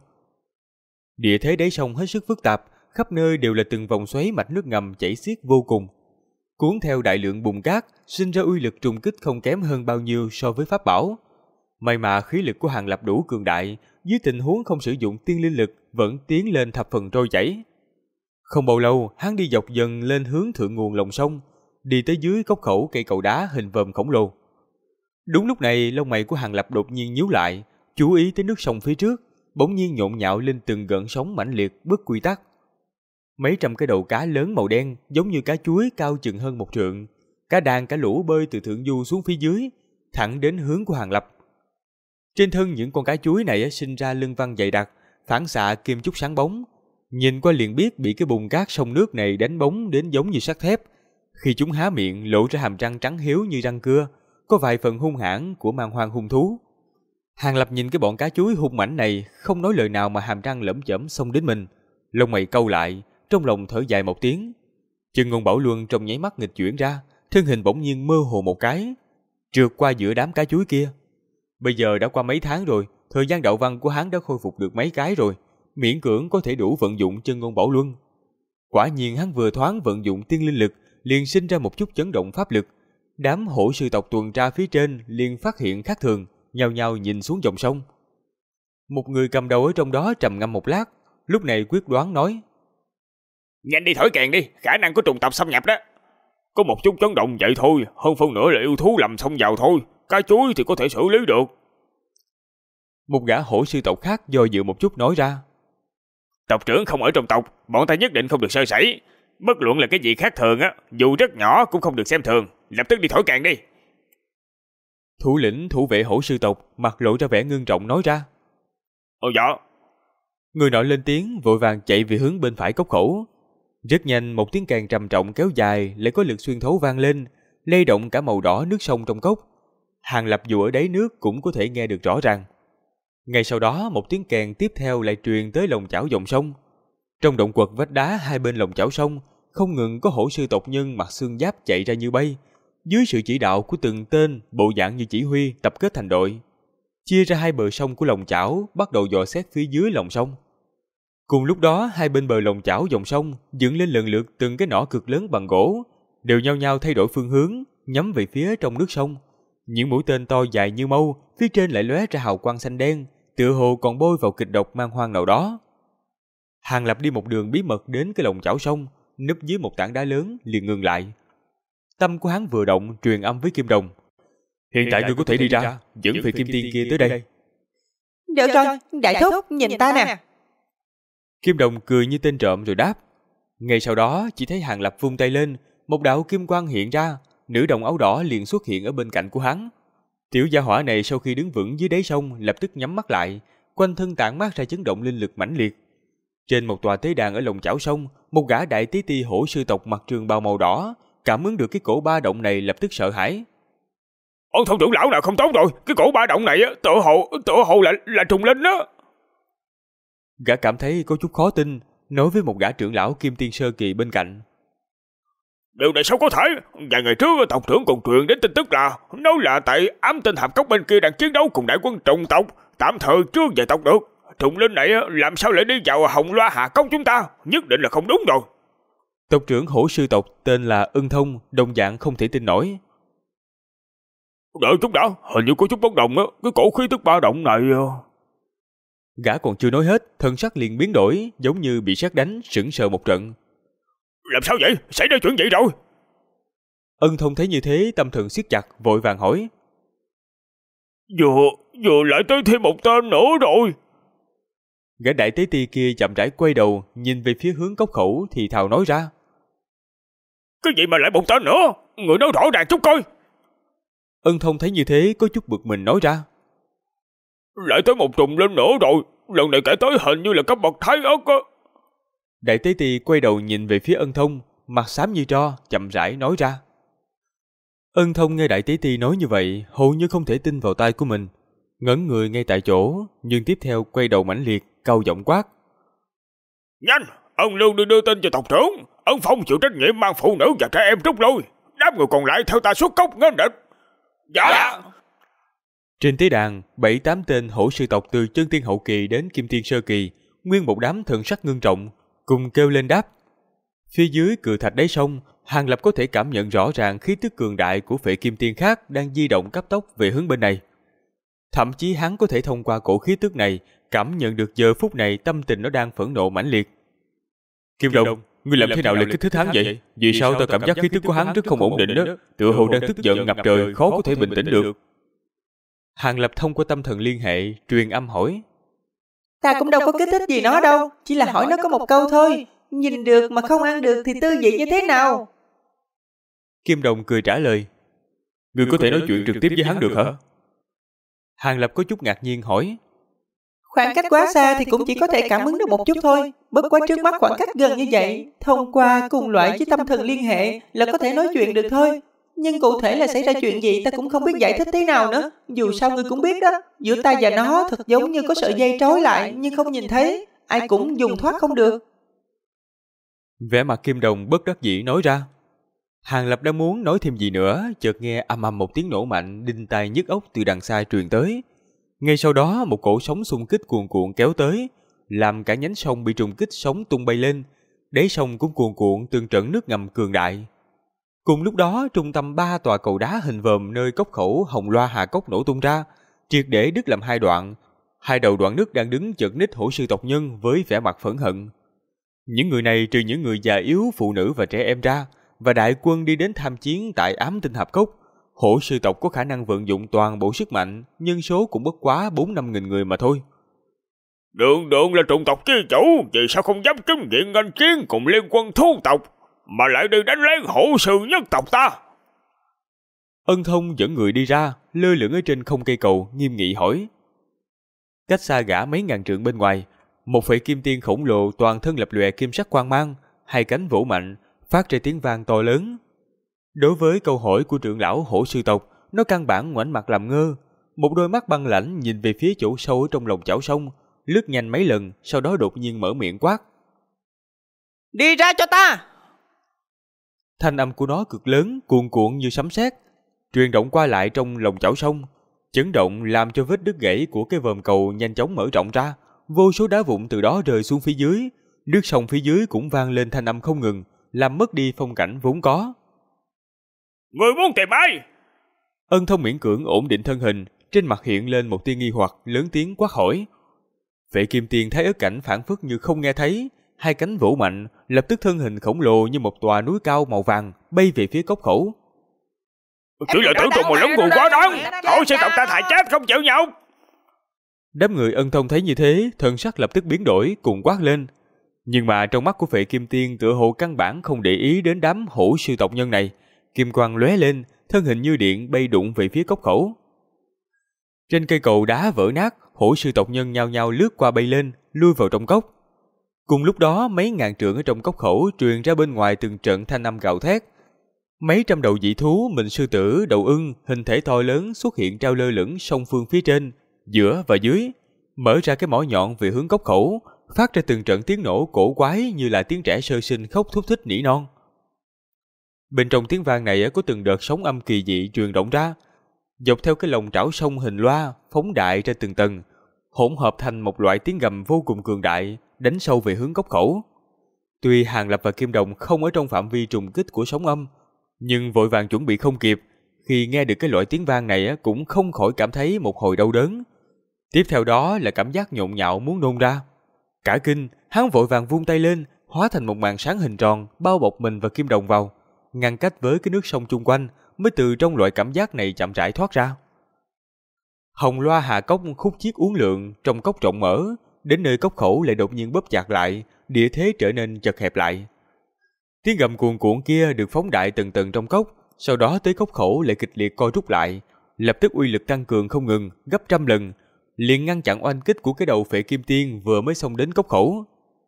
Địa thế đáy sông hết sức phức tạp, khắp nơi đều là từng vòng xoáy mạch nước ngầm chảy xiết vô cùng, cuốn theo đại lượng bùn cát, sinh ra uy lực trùng kích không kém hơn bao nhiêu so với pháp bảo. May mà khí lực của Hàng Lập đủ cường đại, dưới tình huống không sử dụng tiên linh lực vẫn tiến lên thập phần trôi chảy. Không bao lâu, hắn đi dọc dần lên hướng thượng nguồn lòng sông, đi tới dưới cốc khẩu cây cầu đá hình vòm khổng lồ. Đúng lúc này, lông mày của Hàng Lập đột nhiên nhíu lại, chú ý tới nước sông phía trước, bỗng nhiên nhộn nhạo lên từng gợn sóng mãnh liệt bất quy tắc. Mấy trăm cái đầu cá lớn màu đen, giống như cá chuối cao chừng hơn 1 trượng, cá đàn cá lũ bơi từ thượng du xuống phía dưới, thẳng đến hướng của Hàng Lập. Trên thân những con cá chuối này sinh ra lưng văn dày đặc, phản xạ kim chút sáng bóng, nhìn qua liền biết bị cái bùn cát sông nước này đánh bóng đến giống như sắt thép. Khi chúng há miệng lộ ra hàm răng trắng hiếu như răng cưa, có vài phần hung hãn của man hoang hung thú. Hàng Lập nhìn cái bọn cá chuối hung mãnh này, không nói lời nào mà hàm răng lẩm chẩm xông đến mình, lông mày cau lại, trong lòng thở dài một tiếng. Chân ngôn Bảo Luân trong nháy mắt nghịch chuyển ra, thân hình bỗng nhiên mơ hồ một cái, trượt qua giữa đám cá chuối kia. Bây giờ đã qua mấy tháng rồi, thời gian đạo văn của hắn đã khôi phục được mấy cái rồi, miễn cưỡng có thể đủ vận dụng chân ngôn Bảo Luân. Quả nhiên hắn vừa thoáng vận dụng tiên linh lực, liền sinh ra một chút chấn động pháp lực. Đám hổ sư tộc tuần tra phía trên liền phát hiện khác thường, nhao nhao nhìn xuống dòng sông. Một người cầm đầu ở trong đó trầm ngâm một lát, lúc này quyết đoán nói: Nhanh đi thổi kèn đi, khả năng có trùng tộc xâm nhập đó. Có một chút chấn động vậy thôi, hơn phân nửa là yêu thú lầm xông vào thôi, cá chuối thì có thể xử lý được. Một gã hổ sư tộc khác do dự một chút nói ra: Tộc trưởng không ở trong tộc, bọn ta nhất định không được sơ sẩy. Bất luận là cái gì khác thường á, dù rất nhỏ cũng không được xem thường, lập tức đi thổi kèn đi. Thủ lĩnh thủ vệ hổ sư tộc mặt lộ ra vẻ ngưng trọng nói ra. Dạ. Người nọ lên tiếng vội vàng chạy về hướng bên phải cốc khẩu. Rất nhanh một tiếng kèn trầm trọng kéo dài lại có lực xuyên thấu vang lên, lay động cả màu đỏ nước sông trong cốc. Hàng Lập dù ở đáy nước cũng có thể nghe được rõ ràng. Ngay sau đó một tiếng kèn tiếp theo lại truyền tới lòng chảo dòng sông. Trong động quật vách đá hai bên lòng chảo sông không ngừng có hổ sư tộc nhân mặc xương giáp chạy ra như bay, dưới sự chỉ đạo của từng tên bộ dạng như chỉ huy tập kết thành đội, chia ra hai bờ sông của lòng chảo bắt đầu dò xét phía dưới lòng sông. Cùng lúc đó hai bên bờ lòng chảo dòng sông dựng lên lần lượt từng cái nỏ cực lớn bằng gỗ, đều nhao nhao thay đổi phương hướng nhắm về phía trong nước sông. Những mũi tên to dài như mâu, phía trên lại lóe ra hào quang xanh đen, tựa hồ còn bôi vào kịch độc man hoang nào đó. Hàng Lập đi một đường bí mật đến cái lòng chảo sông, núp dưới một tảng đá lớn liền ngừng lại. Tâm của hắn vừa động truyền âm với Kim Đồng: Hiện tại ngươi có thể đi ra, dẫn vị Kim Tiên kia tới đây. Được rồi, đại thúc nhìn ta nè. Kim Đồng cười như tên trộm rồi đáp. Ngay sau đó chỉ thấy Hàng Lập vung tay lên, một đạo kim quang hiện ra, nữ đồng áo đỏ liền xuất hiện ở bên cạnh của hắn. Tiểu gia hỏa này sau khi đứng vững dưới đáy sông lập tức nhắm mắt lại, quanh thân tản mát ra chấn động linh lực mãnh liệt. Trên một tòa tế đàn ở lòng chảo sông, một gã đại tế ti hổ sư tộc mặc trường bào màu đỏ, cảm ứng được cái cổ ba động này lập tức sợ hãi. Ông thông trưởng lão nào không tốt rồi, cái cổ ba động này tựa hồ là trùng linh đó. Gã cảm thấy có chút khó tin, nói với một gã trưởng lão kim tiên sơ kỳ bên cạnh. Điều này sao có thể? Vài ngày trước tộc trưởng còn truyền đến tin tức nói là tại ám tinh hạp cốc bên kia đang chiến đấu cùng đại quân trùng tộc, tạm thời chưa về tộc được. Trùng linh này làm sao lại đi vào Hồng Loa Hà Cốc chúng ta? Nhất định là không đúng rồi. Tộc trưởng hổ sư tộc tên là Ân Thông đồng dạng không thể tin nổi. Đợi chút đã, hình như có chút bất đồng á, cái cổ khí tức ba động này. Gã còn chưa nói hết, thân sắc liền biến đổi, giống như bị sét đánh, sững sờ một trận. Làm sao vậy? Xảy ra chuyện gì rồi? Ân Thông thấy như thế, tâm thần siết chặt, vội vàng hỏi. Vừa lại tới thêm một tên nữa rồi. Gã đại tế ti kia chậm rãi quay đầu, nhìn về phía hướng cốc khẩu thì thào nói ra. Cái gì mà lại một tên nữa? Người nói rõ ràng chút coi. Ân Thông thấy như thế, có chút bực mình nói ra. Lại tới một trùng linh nữa rồi, lần này kể tới hình như là cấp bậc thái ớt á. Đại tế ti quay đầu nhìn về phía Ân Thông, mặt xám như tro, chậm rãi nói ra. Ân Thông nghe đại tế ti nói như vậy, hầu như không thể tin vào tai của mình, ngẩn người ngay tại chỗ, nhưng tiếp theo quay đầu mãnh liệt, cau giọng quát. Nhanh, ông Lương đi đưa tin cho tộc trưởng, ông Phong chịu trách nhiệm mang phụ nữ và trẻ em rút lui, đám người còn lại theo ta xuất cốc nghênh địch. Dạ. Trên tế đàn, 7-8 tên hổ sư tộc từ chân tiên hậu kỳ đến kim tiên sơ kỳ, nguyên một đám thần sắc ngưng trọng, cùng kêu lên đáp. Phía dưới cự thạch đáy sông, Hàng Lập có thể cảm nhận rõ ràng khí tức cường đại của phệ kim tiên khác đang di động cấp tốc về hướng bên này. Thậm chí hắn có thể thông qua cổ khí tức này cảm nhận được giờ phút này tâm tình nó đang phẫn nộ mãnh liệt. Kim Đồng, ngươi làm thế nào lại kích thích hắn vậy? Vì sao ta cảm giác khí tức của hắn rất không ổn định đó, tựa hồ đang tức giận ngập trời, khó có thể bình tĩnh được. Hàng Lập thông qua tâm thần liên hệ, truyền âm hỏi. Ta cũng đâu có kích thích gì nó đâu, chỉ là hỏi nó có một câu thôi. Nhìn được mà không ăn được thì tư vị như thế nào? Kim Đồng cười trả lời. Ngươi có thể nói chuyện trực tiếp với hắn được hả? Hàng Lập có chút ngạc nhiên hỏi. Khoảng cách quá xa thì cũng chỉ có thể cảm ứng được một chút thôi. Bất quá trước mắt khoảng cách gần như vậy, thông qua cùng loại với tâm thần liên hệ là có thể nói chuyện được thôi. Nhưng cụ thể là xảy ra chuyện gì ta cũng không biết giải thích thế nào nữa. Dù sao ngươi cũng biết đó, giữa ta và nó thật giống như có sợi dây trói lại nhưng không nhìn thấy, ai cũng dùng thoát không được. Vẻ mặt Kim Đồng bất đắc dĩ nói ra. Hàng Lập đang muốn nói thêm gì nữa, chợt nghe ầm ầm một tiếng nổ mạnh đinh tai nhức óc từ đằng xa truyền tới. Ngay sau đó một cổ sóng xung kích cuồn cuộn kéo tới, làm cả nhánh sông bị trùng kích sóng tung bay lên, đáy sông cũng cuồn cuộn từng trận nước ngầm cường đại. Cùng lúc đó, trung tâm 3 tòa cầu đá hình vòm nơi cốc khẩu Hồng Loa Hà Cốc nổ tung ra, triệt để đứt làm hai đoạn. Hai đầu đoạn nước đang đứng chật ních hổ sư tộc nhân với vẻ mặt phẫn hận. Những người này trừ những người già yếu, phụ nữ và trẻ em ra, và đại quân đi đến tham chiến tại ám tinh hạp cốc, hổ sư tộc có khả năng vận dụng toàn bộ sức mạnh, nhân số cũng bất quá 4-5 nghìn người mà thôi. Đường đường là trùng tộc chi chủ, vì sao không dám trúng diện nghênh chiến cùng liên quân thú tộc, mà lại đi đánh lén hổ sư nhất tộc ta? Ân Thông dẫn người đi ra, lơ lửng ở trên không cây cầu, nghiêm nghị hỏi. Cách xa gã mấy ngàn trượng bên ngoài, một phệ kim tiên khổng lồ toàn thân lập lòe kim sắc quang mang, hai cánh vỗ mạnh, phát ra tiếng vang to lớn. Đối với câu hỏi của trưởng lão hổ sư tộc, nó căn bản ngoảnh mặt làm ngơ, một đôi mắt băng lãnh nhìn về phía chỗ sâu ở trong lòng chảo sông, lướt nhanh mấy lần, sau đó đột nhiên mở miệng quát. Đi ra cho ta! Thanh âm của nó cực lớn, cuồn cuộn như sấm sét, truyền động qua lại trong lòng chảo sông, chấn động làm cho vết đứt gãy của cái vòm cầu nhanh chóng mở rộng ra, vô số đá vụn từ đó rơi xuống phía dưới, nước sông phía dưới cũng vang lên thanh âm không ngừng, làm mất đi phong cảnh vốn có. Người muốn tìm ai? Ân Thông miễn cưỡng ổn định thân hình, trên mặt hiện lên một tia nghi hoặc, lớn tiếng quát hỏi. Vệ kim tiền thấy ớt cảnh phản phất như không nghe thấy, hai cánh vỗ mạnh, lập tức thân hình khổng lồ như một tòa núi cao màu vàng bay về phía cốc khẩu. Chỉ là tưởng tượng một lắm người quá đáng, hổ sư tộc ta thà chết không chịu nhục. Đám người Ân Thông thấy như thế, thần sắc lập tức biến đổi, cùng quát lên. Nhưng mà trong mắt của Phệ Kim Tiên tựa hồ căn bản không để ý đến đám hổ sư tộc nhân này, kim quang lóe lên, thân hình như điện bay đụng về phía cốc khẩu. Trên cây cầu đá vỡ nát, hổ sư tộc nhân nhao nhao lướt qua bay lên, lui vào trong cốc. Cùng lúc đó, mấy ngàn trượng ở trong cốc khẩu truyền ra bên ngoài từng trận thanh âm gào thét. Mấy trăm đầu dị thú, mình sư tử, đầu ưng, hình thể to lớn xuất hiện trao lơ lửng song phương phía trên, giữa và dưới, mở ra cái mỏ nhọn về hướng cốc khẩu, phát ra từng trận tiếng nổ cổ quái như là tiếng trẻ sơ sinh khóc thút thít nỉ non. Bên trong tiếng vang này có từng đợt sóng âm kỳ dị truyền động ra, dọc theo cái lồng trảo sông hình loa, phóng đại ra từng tầng, hỗn hợp thành một loại tiếng gầm vô cùng cường đại, đánh sâu về hướng cốc khẩu. Tuy Hàng Lập và Kim Đồng không ở trong phạm vi trùng kích của sóng âm, nhưng vội vàng chuẩn bị không kịp, khi nghe được cái loại tiếng vang này cũng không khỏi cảm thấy một hồi đau đớn. Tiếp theo đó là cảm giác nhộn nhạo muốn nôn ra. Cả kinh, hắn vội vàng vung tay lên, hóa thành một màn sáng hình tròn bao bọc mình và Kim Đồng vào, ngăn cách với cái nước sông chung quanh, mới từ trong loại cảm giác này chậm rãi thoát ra. Hồng loa hạ cốc khúc chiết uốn lượn trong cốc rộng mở, đến nơi cốc khẩu lại đột nhiên bóp chặt lại, địa thế trở nên chật hẹp lại. Tiếng gầm cuồn cuộn kia được phóng đại từng tầng trong cốc, sau đó tới cốc khẩu lại kịch liệt co rút lại, lập tức uy lực tăng cường không ngừng, gấp trăm lần, liền ngăn chặn oanh kích của cái đầu phệ kim tiên vừa mới xông đến cốc khẩu.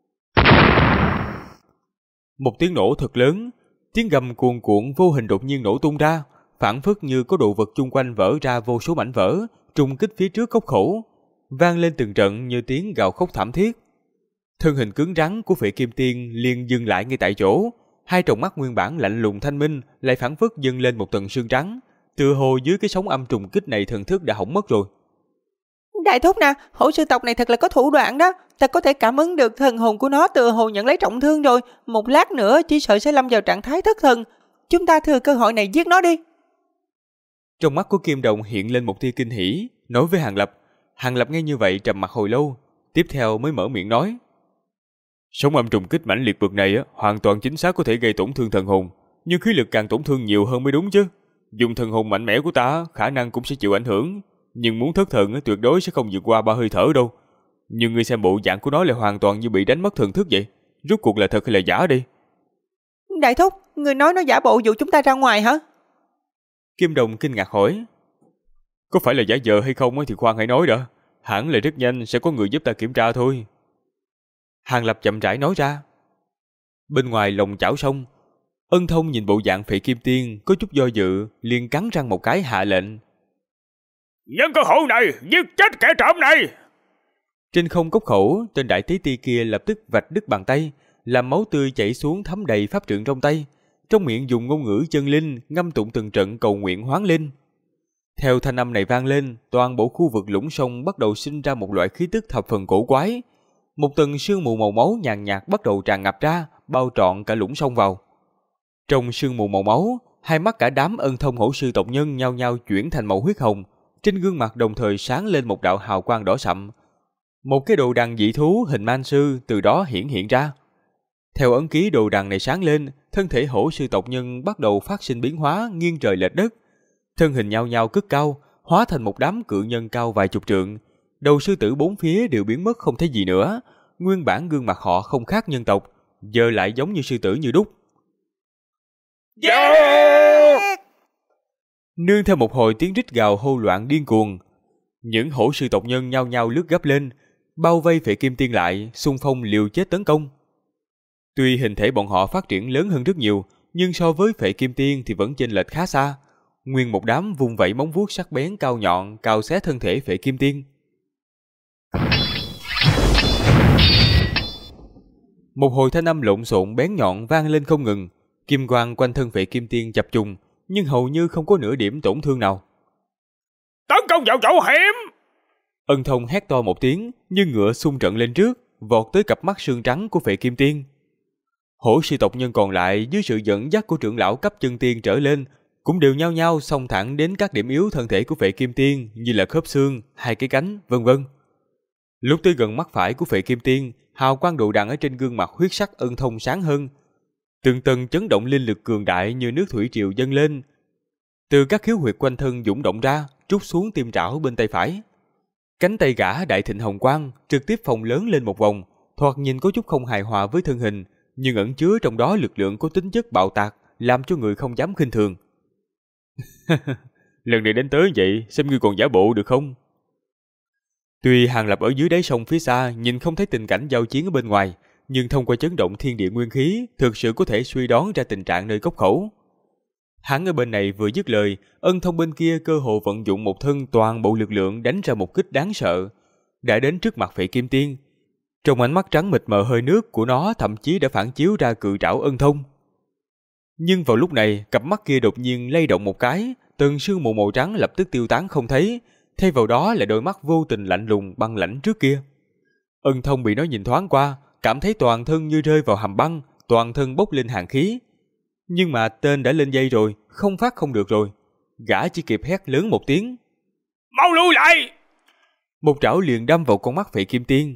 Một tiếng nổ thật lớn, tiếng gầm cuồn cuộn vô hình đột nhiên nổ tung ra, phảng phất như có đồ vật chung quanh vỡ ra vô số mảnh vỡ, trùng kích phía trước cốc khẩu, vang lên từng trận như tiếng gào khóc thảm thiết. Thân hình cứng rắn của phệ kim tiên liền dừng lại ngay tại chỗ, hai tròng mắt nguyên bản lạnh lùng thanh minh lại phảng phất dâng lên một tầng sương trắng, tựa hồ dưới cái sóng âm trùng kích này thần thức đã hỏng mất rồi. Đại thúc nè, hổ sư tộc này thật là có thủ đoạn đó. Ta có thể cảm ứng được thần hồn của nó tựa hồ nhận lấy trọng thương rồi. Một lát nữa chỉ sợ sẽ lâm vào trạng thái thất thần. Chúng ta thừa cơ hội này giết nó đi. Trong mắt của Kim Đồng hiện lên một tia kinh hỉ, nói với Hàng Lập. Hàng Lập nghe như vậy trầm mặc hồi lâu, tiếp theo mới mở miệng nói. Sóng âm trùng kích mãnh liệt bực này hoàn toàn chính xác có thể gây tổn thương thần hồn, nhưng khí lực càng tổn thương nhiều hơn mới đúng chứ. Dùng thần hồn mạnh mẽ của ta khả năng cũng sẽ chịu ảnh hưởng, nhưng muốn thất thần tuyệt đối sẽ không vượt qua 3 hơi thở đâu. Nhưng ngươi xem bộ dạng của nó là hoàn toàn như bị đánh mất thần thức vậy. Rốt cuộc là thật hay là giả đi? Đại thúc, người nói nó giả bộ dụ chúng ta ra ngoài hả? Kim Đồng kinh ngạc hỏi. Có phải là giả vờ hay không thì khoan hãy nói đã. Hẳn là rất nhanh sẽ có người giúp ta kiểm tra thôi. Hàng Lập chậm rãi nói ra. Bên ngoài lồng chảo sông, Ân Thông nhìn bộ dạng phệ kim tiên có chút do dự, liền cắn răng một cái hạ lệnh. Nhân cơ hội này giết chết kẻ trộm này. Trên không cốc khẩu, tên đại tế ti kia lập tức vạch đứt bàn tay, làm máu tươi chảy xuống thấm đầy pháp trượng trong tay, trong miệng dùng ngôn ngữ chân linh ngâm tụng từng trận cầu nguyện hoán linh. Theo thanh âm này vang lên, toàn bộ khu vực lũng sông bắt đầu sinh ra một loại khí tức thập phần cổ quái. Một tầng sương mù màu máu nhàn nhạt bắt đầu tràn ngập ra, bao trọn cả lũng sông vào. Trong sương mù màu máu, hai mắt cả đám Ân Thông hổ sư tộc nhân nhao nhao chuyển thành màu huyết hồng, trên gương mặt đồng thời sáng lên một đạo hào quang đỏ sậm. Một cái đồ đằng dị thú hình man sư từ đó hiển hiện ra. Theo ấn ký đồ đằng này sáng lên, thân thể hổ sư tộc nhân bắt đầu phát sinh biến hóa nghiêng trời lệch đất. Thân hình nhao nhao cất cao, hóa thành một đám cự nhân cao vài chục trượng. Đầu sư tử bốn phía đều biến mất không thấy gì nữa. Nguyên bản gương mặt họ không khác nhân tộc, giờ lại giống như sư tử như đúc. Yeah! Nương theo một hồi tiếng rít gào hô loạn điên cuồng, những hổ sư tộc nhân nhao nhao lướt gấp lên, bao vây phệ kim tiên lại, xung phong liều chết tấn công. Tuy hình thể bọn họ phát triển lớn hơn rất nhiều, nhưng so với phệ kim tiên thì vẫn chênh lệch khá xa. Nguyên một đám vung vẩy móng vuốt sắc bén cao nhọn cào xé thân thể phệ kim tiên. Một hồi thanh âm lộn xộn bén nhọn vang lên không ngừng, kim quang quanh thân phệ kim tiên chập trùng, nhưng hầu như không có nửa điểm tổn thương nào. Tấn công vào chỗ hiểm! Ân Thông hét to một tiếng, như ngựa xung trận lên trước, vọt tới cặp mắt sương trắng của phệ kim tiên. Hổ sư tộc nhân còn lại dưới sự dẫn dắt của trưởng lão cấp chân tiên trở lên, cũng đều nhao nhao xông thẳng đến các điểm yếu thân thể của phệ kim tiên như là khớp xương, hai cái cánh, vân vân. Lúc tới gần mắt phải của phệ kim tiên, hào quang đồ đằng ở trên gương mặt huyết sắc Ân Thông sáng hơn. Từng tầng chấn động linh lực cường đại như nước thủy triều dâng lên. Từ các khiếu huyệt quanh thân dũng động ra, trút xuống tim trảo bên tay phải. Cánh tay gã đại thịnh hồng quang trực tiếp phồng lớn lên một vòng, thoạt nhìn có chút không hài hòa với thân hình, nhưng ẩn chứa trong đó lực lượng có tính chất bạo tạc, làm cho người không dám khinh thường. Lần này đến tới vậy, xem ngươi còn giả bộ được không? Tuy Hàng Lập ở dưới đáy sông phía xa nhìn không thấy tình cảnh giao chiến ở bên ngoài, nhưng thông qua chấn động thiên địa nguyên khí, thực sự có thể suy đoán ra tình trạng nơi cốc khẩu. Hắn ở bên này vừa dứt lời, Ân Thông bên kia cơ hồ vận dụng một thân toàn bộ lực lượng đánh ra một kích đáng sợ, đã đến trước mặt Phệ Kim Tiên. Trong ánh mắt trắng mịt mờ hơi nước của nó thậm chí đã phản chiếu ra cự trảo Ân Thông. Nhưng vào lúc này, cặp mắt kia đột nhiên lay động một cái, từng sương mù màu trắng lập tức tiêu tán không thấy, thay vào đó là đôi mắt vô tình lạnh lùng băng lãnh trước kia. Ân Thông bị nó nhìn thoáng qua, cảm thấy toàn thân như rơi vào hầm băng, toàn thân bốc lên hàn khí. Nhưng mà tên đã lên dây rồi, không phát không được rồi. Gã chỉ kịp hét lớn một tiếng. Mau lui lại! Một trảo liền đâm vào con mắt Phệ Kim Tiên.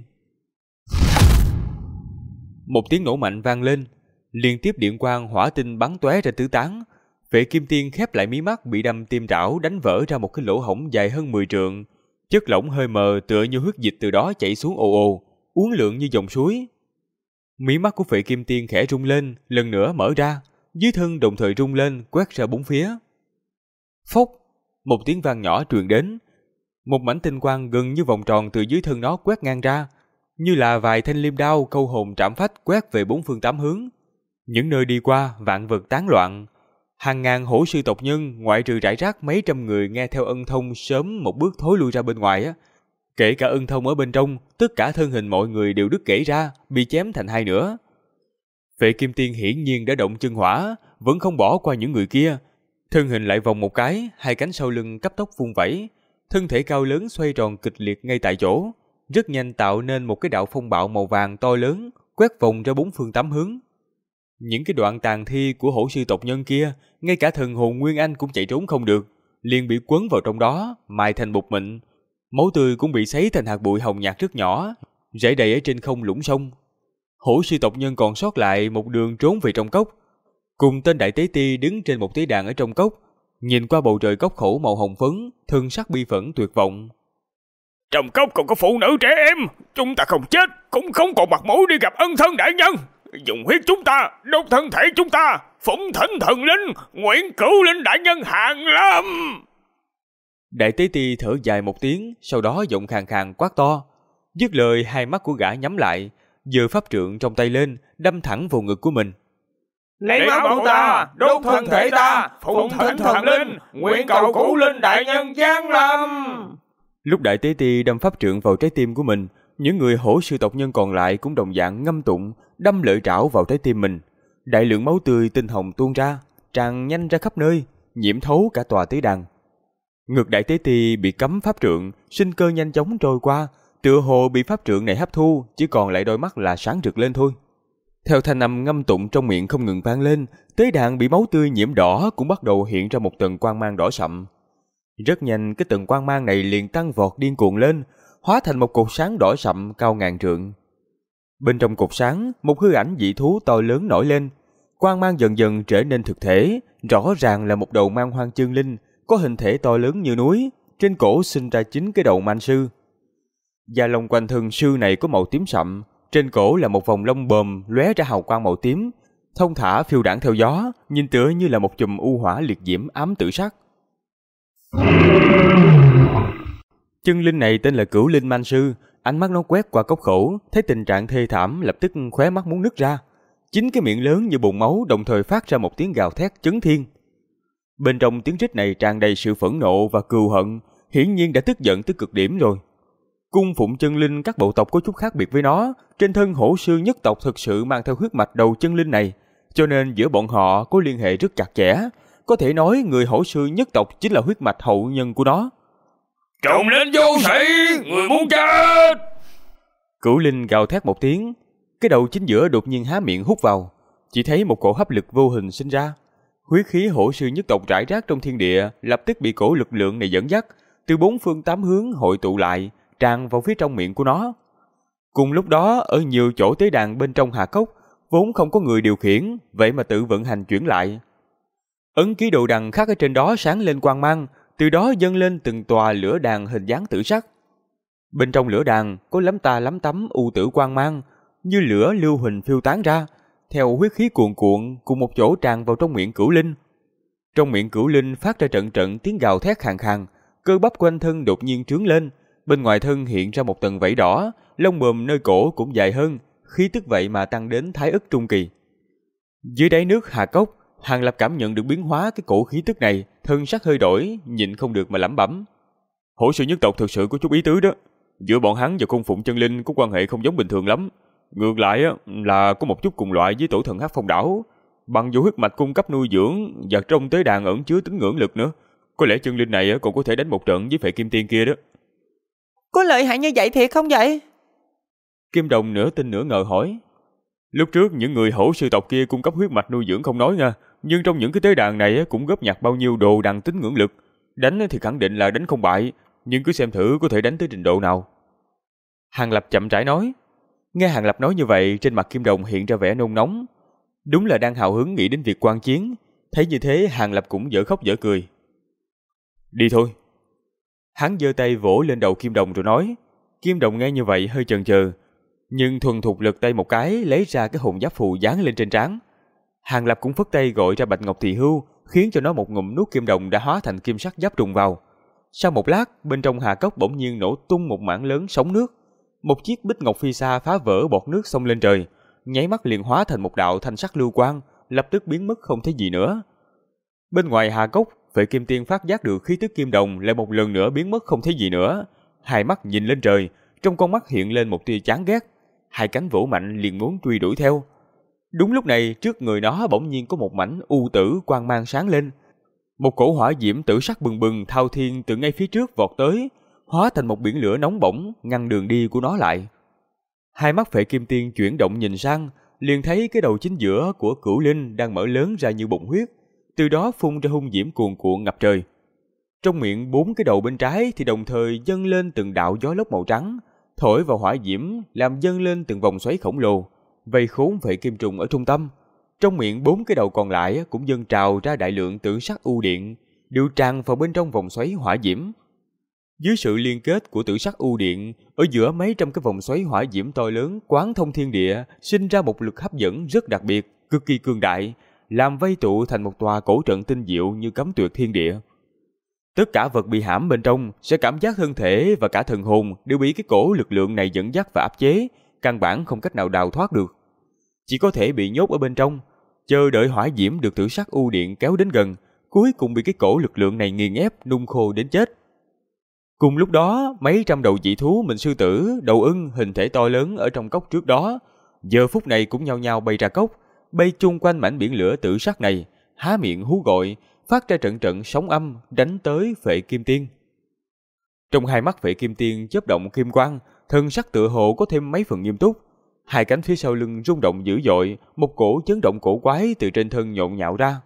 Một tiếng nổ mạnh vang lên, liên tiếp điện quang hỏa tinh bắn tóe ra tứ tán. Phệ Kim Tiên khép lại mí mắt bị đâm tim trảo đánh vỡ ra một cái lỗ hổng dài hơn 10 trượng. Chất lỏng hơi mờ tựa như huyết dịch từ đó chảy xuống ồ ồ, uốn lượn như dòng suối. Mí mắt của Phệ Kim Tiên khẽ rung lên, lần nữa mở ra, dưới thân đồng thời rung lên, quét ra bốn phía. Phốc, một tiếng vang nhỏ truyền đến. Một mảnh tinh quang gần như vòng tròn từ dưới thân nó quét ngang ra, như là vài thanh liêm đao câu hồn trảm phách quét về bốn phương tám hướng. Những nơi đi qua, vạn vật tán loạn. Hàng ngàn hổ sư tộc nhân, ngoại trừ rải rác mấy trăm người nghe theo Ân Thông sớm một bước thối lui ra bên ngoài á. Kể cả Ân Thông ở bên trong, tất cả thân hình mọi người đều đứt gãy ra, bị chém thành hai nửa. Phệ Kim Tiên hiển nhiên đã động chân hỏa, vẫn không bỏ qua những người kia. Thân hình lại vòng một cái, hai cánh sau lưng cấp tốc vung vẩy, thân thể cao lớn xoay tròn kịch liệt ngay tại chỗ, rất nhanh tạo nên một cái đạo phong bạo màu vàng to lớn, quét vòng ra bốn phương tám hướng. Những cái đoạn tàn thi của hổ sư tộc nhân kia, ngay cả thần hồn Nguyên Anh cũng chạy trốn không được, liền bị quấn vào trong đó, mài thành bột mịn. Máu tươi cũng bị sấy thành hạt bụi hồng nhạt rất nhỏ, rải đầy ở trên không lũng sông. Hổ sư tộc nhân còn sót lại một đường trốn về trong cốc, cùng tên đại tế ti đứng trên một tế đàn ở trong cốc, nhìn qua bầu trời cốc khẩu màu hồng phấn, thân sắc bi phẫn tuyệt vọng. Trong cốc còn có phụ nữ trẻ em, chúng ta không chết, cũng không còn mặt mũi đi gặp Ân Thân đại nhân. Dùng huyết chúng ta, đốt thân thể chúng ta, phụng thỉnh thần linh, nguyện cứu linh đại nhân hàng lâm. Đại tế ti thở dài một tiếng, sau đó giọng khàn khàn quát to. Dứt lời, hai mắt của gã nhắm lại, giơ pháp trượng trong tay lên, đâm thẳng vào ngực của mình. Lấy máu của ta, đốt thân thể ta, phụng thỉnh thần linh, nguyện cầu cứu linh đại nhân giáng lâm. Lúc đại tế ti đâm pháp trượng vào trái tim của mình, những người hổ sư tộc nhân còn lại cũng đồng dạng ngâm tụng, đâm lợi trảo vào trái tim mình. Đại lượng máu tươi tinh hồng tuôn ra, tràn nhanh ra khắp nơi, nhiễm thấu cả tòa tế đàn. Ngực đại tế ti bị cấm pháp trượng, sinh cơ nhanh chóng trôi qua, tựa hồ bị pháp trượng này hấp thu, chỉ còn lại đôi mắt là sáng rực lên thôi. Theo thanh âm ngâm tụng trong miệng không ngừng vang lên, tế đàn bị máu tươi nhiễm đỏ cũng bắt đầu hiện ra một tầng quang mang đỏ sậm. Rất nhanh cái tầng quang mang này liền tăng vọt điên cuồng lên, hóa thành một cột sáng đỏ sậm cao ngàn trượng. Bên trong cột sáng, một hư ảnh dị thú to lớn nổi lên, quang mang dần dần trở nên thực thể, rõ ràng là một đầu man hoang chương linh, có hình thể to lớn như núi, trên cổ sinh ra 9 cái đầu man sư. Da lông quanh thân sư này có màu tím sậm, trên cổ là một vòng lông bờm lóe ra hào quang màu tím, thông thả phiêu đãng theo gió, nhìn tựa như là một chùm u hỏa liệt diễm ám tử sắc. Chân linh này tên là Cửu Linh Man Sư, ánh mắt nó quét qua cốc khẩu, thấy tình trạng thê thảm lập tức khóe mắt muốn nứt ra. 9 cái miệng lớn như bồn máu đồng thời phát ra một tiếng gào thét chấn thiên. Bên trong tiếng rít này tràn đầy sự phẫn nộ và cừu hận, hiển nhiên đã tức giận tới cực điểm rồi. Cung phụng chân linh các bộ tộc có chút khác biệt với nó, trên thân hổ sư nhất tộc thực sự mang theo huyết mạch đầu chân linh này, cho nên giữa bọn họ có liên hệ rất chặt chẽ. Có thể nói người hổ sư nhất tộc chính là huyết mạch hậu nhân của nó. Trộn lên vô sĩ, người muốn chết! Cửu Linh gào thét một tiếng, cái đầu chính giữa đột nhiên há miệng hút vào, chỉ thấy một cổ hấp lực vô hình sinh ra. Huyết khí hổ sư nhất tộc rải rác trong thiên địa lập tức bị cổ lực lượng này dẫn dắt, từ bốn phương tám hướng hội tụ lại, tràn vào phía trong miệng của nó. Cùng lúc đó, ở nhiều chỗ tế đàn bên trong hà cốc, vốn không có người điều khiển, vậy mà tự vận hành chuyển lại. Ấn ký đồ đằng khắc ở trên đó sáng lên quang mang, từ đó dâng lên từng tòa lửa đàn hình dáng tử sắc. Bên trong lửa đàn có lắm ta lắm tấm u tử quang mang, như lửa lưu huỳnh phiêu tán ra, theo huyết khí cuồn cuộn cùng một chỗ tràn vào trong miệng Cửu Linh. Trong miệng Cửu Linh phát ra trận trận tiếng gào thét khàn khàn, cơ bắp quanh thân đột nhiên trướng lên, bên ngoài thân hiện ra một tầng vảy đỏ, lông bờm nơi cổ cũng dài hơn, khí tức vậy mà tăng đến thái ức trung kỳ. Dưới đáy nước Hà Cốc, Hàng Lập cảm nhận được biến hóa cái cổ khí tức này, thân sắc hơi đổi, nhịn không được mà lẩm bẩm. Hổ sư nhất tộc thực sự có chút ý tứ đó. Giữa bọn hắn và cung phụng chân linh có quan hệ không giống bình thường lắm. Ngược lại là có một chút cùng loại với tổ thần Hắc Phong đảo. Bằng vô huyết mạch cung cấp nuôi dưỡng và trong tế đàn ẩn chứa tính ngưỡng lực nữa. Có lẽ chân linh này còn có thể đánh một trận với Phệ Kim Tiên kia đó. Có lợi hại như vậy thiệt không vậy? Kim Đồng nửa tin nửa ngờ hỏi. Lúc trước những người hổ sư tộc kia cung cấp huyết mạch nuôi dưỡng không nói nha, nhưng trong những cái tế đàn này cũng góp nhặt bao nhiêu đồ đằng tính ngưỡng lực. Đánh thì khẳng định là đánh không bại, nhưng cứ xem thử có thể đánh tới trình độ nào. Hàng Lập chậm rãi nói. Nghe Hàng Lập nói như vậy, trên mặt Kim Đồng hiện ra vẻ nôn nóng. Đúng là đang hào hứng nghĩ đến việc quan chiến. Thấy như thế, Hàng Lập cũng dở khóc dở cười. Đi thôi. Hắn giơ tay vỗ lên đầu Kim Đồng rồi nói. Kim Đồng nghe như vậy hơi chần chừ, nhưng thuần thục lật tay một cái, lấy ra cái hồn giáp phù dán lên trên trán. Hàng Lập cũng phất tay gọi ra Bạch Ngọc Thị Hưu, khiến cho nó một ngụm nuốt kim đồng đã hóa thành kim sắc giáp trùng vào. Sau một lát, bên trong hà cốc bỗng nhiên nổ tung một mảng lớn sóng nước. Một chiếc bích ngọc phi sa phá vỡ bọt nước xông lên trời, nháy mắt liền hóa thành một đạo thanh sắc lưu quang, lập tức biến mất không thấy gì nữa. Bên ngoài hà cốc, Phệ Kim Tiên phát giác được khí tức kim đồng lại một lần nữa biến mất không thấy gì nữa. Hai mắt nhìn lên trời, trong con mắt hiện lên một tia chán ghét. Hai cánh vỗ mạnh liền muốn truy đuổi theo. Đúng lúc này, trước người nó bỗng nhiên có một mảnh u tử quang mang sáng lên. Một cổ hỏa diễm tử sắc bừng bừng thao thiên từ ngay phía trước vọt tới, hóa thành một biển lửa nóng bỏng ngăn đường đi của nó lại. Hai mắt Phệ Kim Tiên chuyển động nhìn sang, liền thấy cái đầu chính giữa của Cửu Linh đang mở lớn ra như bụng huyết, từ đó phun ra hung diễm cuồn cuộn ngập trời. Trong miệng 4 cái đầu bên trái thì đồng thời dâng lên từng đạo gió lốc màu trắng, thổi vào hỏa diễm làm dâng lên từng vòng xoáy khổng lồ, vây khốn Phệ Kim Trùng ở trung tâm. Trong miệng 4 cái đầu còn lại cũng dâng trào ra đại lượng tử sắc u điện, đều tràn vào bên trong vòng xoáy hỏa diễm. Dưới sự liên kết của tử sắc u điện, ở giữa mấy trăm cái vòng xoáy hỏa diễm to lớn quán thông thiên địa, sinh ra một lực hấp dẫn rất đặc biệt, cực kỳ cường đại, làm vây tụ thành một tòa cổ trận tinh diệu như cấm tuyệt thiên địa. Tất cả vật bị hãm bên trong sẽ cảm giác thân thể và cả thần hồn đều bị cái cổ lực lượng này dẫn dắt và áp chế, căn bản không cách nào đào thoát được. Chỉ có thể bị nhốt ở bên trong, chờ đợi hỏa diễm được tử sắc u điện kéo đến gần, cuối cùng bị cái cổ lực lượng này nghiền ép nung khô đến chết. Cùng lúc đó, mấy trăm đầu dị thú mình sư tử, đầu ưng hình thể to lớn ở trong cốc trước đó, giờ phút này cũng nhao nhao bay ra cốc, bay chung quanh mảnh biển lửa tử sắc này, há miệng hú gọi, phát ra trận trận sóng âm đánh tới Phệ Kim Tiên. Trong hai mắt Phệ Kim Tiên chớp động kim quang, thân sắc tựa hồ có thêm mấy phần nghiêm túc. Hai cánh phía sau lưng rung động dữ dội, một cổ chấn động cổ quái từ trên thân nhộn nhạo ra.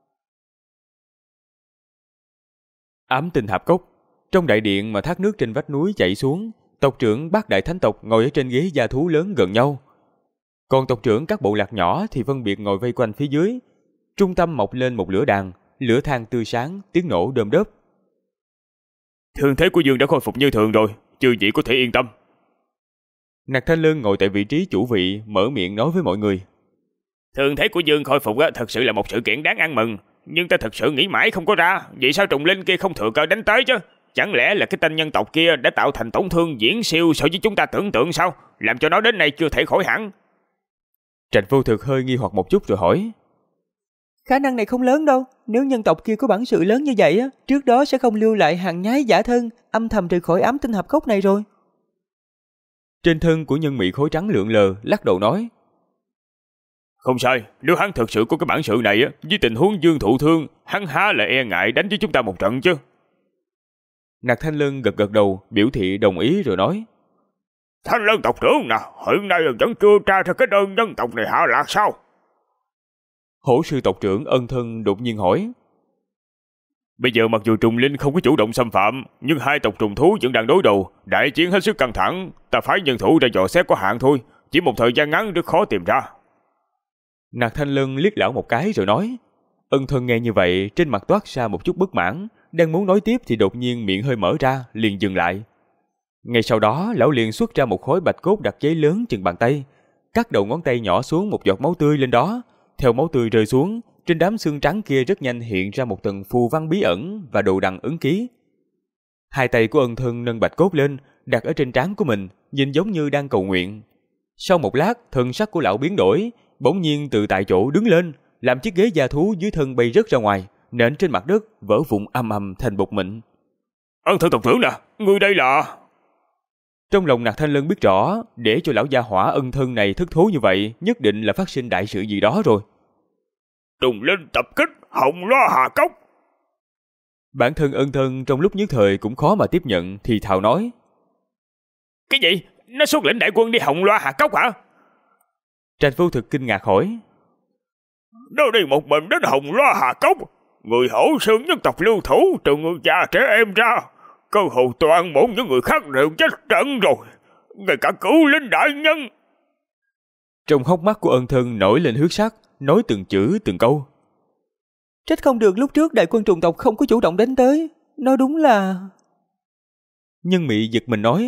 Ám Tinh Hạp Cốc. Trong đại điện mà thác nước trên vách núi chảy xuống, tộc trưởng Bát Đại Thánh tộc ngồi ở trên ghế gia thú lớn gần nhau. Còn tộc trưởng các bộ lạc nhỏ thì phân biệt ngồi vây quanh phía dưới. Trung tâm mọc lên một lửa đàn, lửa than tươi sáng, tiếng nổ đơm đớp. Thương thế của Dương đã khôi phục như thường rồi, chư vị có thể yên tâm. Nặc Thanh Lân ngồi tại vị trí chủ vị, mở miệng nói với mọi người. Thương thế của Dương khôi phục thật sự là một sự kiện đáng ăn mừng, nhưng ta thật sự nghĩ mãi không có ra, vì sao trùng linh kia không thừa cơ đánh tới chứ? Chẳng lẽ là cái tên nhân tộc kia đã tạo thành tổn thương viễn siêu so với chúng ta tưởng tượng sao, làm cho nó đến nay chưa thể khỏi hẳn? Trạch Vô Thực hơi nghi hoặc một chút rồi hỏi. Khả năng này không lớn đâu, nếu nhân tộc kia có bản sự lớn như vậy á, trước đó sẽ không lưu lại hàng nhái giả thân, âm thầm rời khỏi Ám Tinh Hạp Cốc này rồi. Trên thân của nhân mị khối trắng lượn lờ, lắc đầu nói. Không sai, nếu hắn thực sự có cái bản sự này á, với tình huống Dương thụ thương, hắn há là e ngại đánh với chúng ta một trận chứ? Nặc Thanh Lân gật gật đầu, biểu thị đồng ý rồi nói. Thanh Lân tộc trưởng nè, hiện nay vẫn chưa tra ra cái đơn nhân tộc này hạ lạc sao? Hổ sư tộc trưởng Ân Thân đột nhiên hỏi. Bây giờ mặc dù trùng linh không có chủ động xâm phạm, nhưng hai tộc trùng thú vẫn đang đối đầu, đại chiến hết sức căng thẳng, ta phái nhân thủ ra dò xét có hạn thôi, chỉ một thời gian ngắn rất khó tìm ra. Nặc Thanh Lân liếc lão một cái rồi nói. Ân Thân nghe như vậy, trên mặt toát ra một chút bất mãn, đang muốn nói tiếp thì đột nhiên miệng hơi mở ra, liền dừng lại. Ngay sau đó, lão liền xuất ra một khối bạch cốt đặc chế lớn chừng bàn tay, cắt đầu ngón tay nhỏ xuống một giọt máu tươi lên đó. Theo máu tươi rơi xuống, trên đám xương trắng kia rất nhanh hiện ra một tầng phù văn bí ẩn và đồ đằng ấn ký. Hai tay của Ân Thân nâng bạch cốt lên, đặt ở trên trán của mình, nhìn giống như đang cầu nguyện. Sau một lát, thân sắc của lão biến đổi, bỗng nhiên từ tại chỗ đứng lên, làm chiếc ghế da thú dưới thân bay rớt ra ngoài, nện trên mặt đất, vỡ vụn ầm ầm thành bột mịn. Ân Thân tộc trưởng nè, ngươi đây là... Trong lòng Nạc Thanh Lân biết rõ, để cho lão gia hỏa Ân Thân này thất thố như vậy, nhất định là phát sinh đại sự gì đó rồi. Trùng linh tập kích Hồng Loa Hà Cốc. Bản thân Ân Thân trong lúc nhất thời cũng khó mà tiếp nhận, thì thào nói. Cái gì? Nó xuất lĩnh đại quân đi Hồng Loa Hà Cốc hả? Trạch Vô Thực kinh ngạc hỏi. Nó đi một mình đến Hồng Loa Hà Cốc. Người hổ xương nhân tộc lưu thủ, từ người già trẻ em ra, cơ hồ toàn bộ những người khác đều chết trận rồi, ngay cả Cửu Linh đại nhân. Trong hốc mắt của Ân Thân nổi lên huyết sắc, nói từng chữ từng câu. Trách không được lúc trước đại quân trùng tộc không có chủ động đến tới. Nó đúng là... Nhân Mị giật mình nói.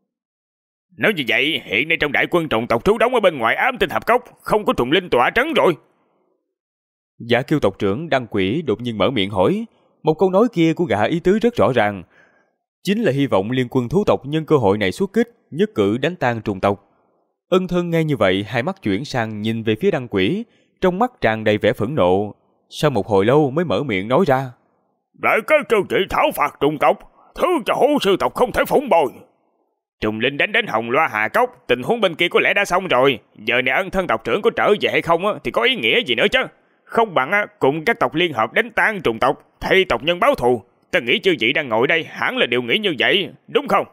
Nếu như vậy, hiện nay trong đại quân trùng tộc trú đóng ở bên ngoài Ám Tinh Hạp Cốc, không có trùng linh tọa trấn rồi. Giả Kiêu tộc trưởng Đăng Quỷ đột nhiên mở miệng hỏi. Một câu nói kia của gã ý tứ rất rõ ràng, chính là hy vọng liên quân thú tộc nhân cơ hội này xuất kích, nhất cử đánh tan trùng tộc. Ân Thân nghe như vậy, hai mắt chuyển sang nhìn về phía Đăng Quỷ, trong mắt tràn đầy vẻ phẫn nộ. Sau một hồi lâu mới mở miệng nói ra. Đại cái trừ trị thảo phạt trùng tộc, thứ cho hổ sư tộc không thể phụng bồi. Trùng linh đánh đến Hồng Loa Hà Cốc, tình huống bên kia có lẽ đã xong rồi. Giờ này Ân Thân tộc trưởng có trở về hay không thì có ý nghĩa gì nữa chứ. Không bằng cùng các tộc liên hợp đánh tan trùng tộc, thay tộc nhân báo thù. Ta nghĩ chư vị đang ngồi đây hẳn là đều nghĩ như vậy, đúng không?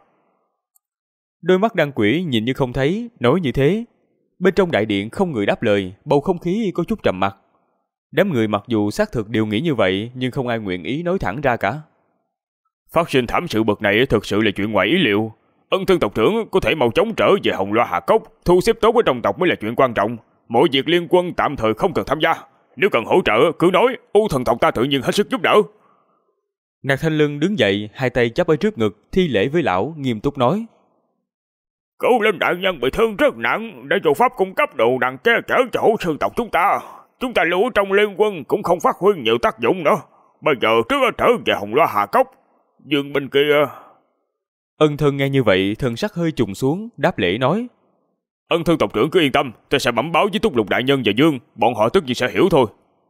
Đôi mắt Đăng Quỷ nhìn như không thấy, nói như thế. Bên trong đại điện không người đáp lời, bầu không khí có chút trầm mặc. Đám người mặc dù xác thực đều nghĩ như vậy, nhưng không ai nguyện ý nói thẳng ra cả. Phát sinh thảm sự bậc này thực sự là chuyện ngoài ý liệu. Ân Thân tộc trưởng có thể mau chóng trở về Hồng Loa Hà Cốc, thu xếp tốt ở trong tộc mới là chuyện quan trọng. Mọi việc liên quân tạm thời không cần tham gia. Nếu cần hỗ trợ, cứ nói, U Thần tộc ta tự nhiên hết sức giúp đỡ. Nạc Thanh Lân đứng dậy, hai tay chắp ở trước ngực, thi lễ với lão, nghiêm túc nói. Cửu Linh đại nhân bị thương rất nặng, để cho pháp cung cấp đồ đằng che chở cho hổ sư tộc chúng ta. Chúng ta lưu trong liên quân cũng không phát huy nhiều tác dụng nữa. Bây giờ trước trở về Hồng Loa Hà Cốc, Dương bên kia... Ân Thân nghe như vậy, thần sắc hơi trùng xuống, đáp lễ nói. Ân Thân tộc trưởng cứ yên tâm, ta sẽ bẩm báo với Túc Lục đại nhân và Dương, bọn họ tất nhiên sẽ hiểu thôi.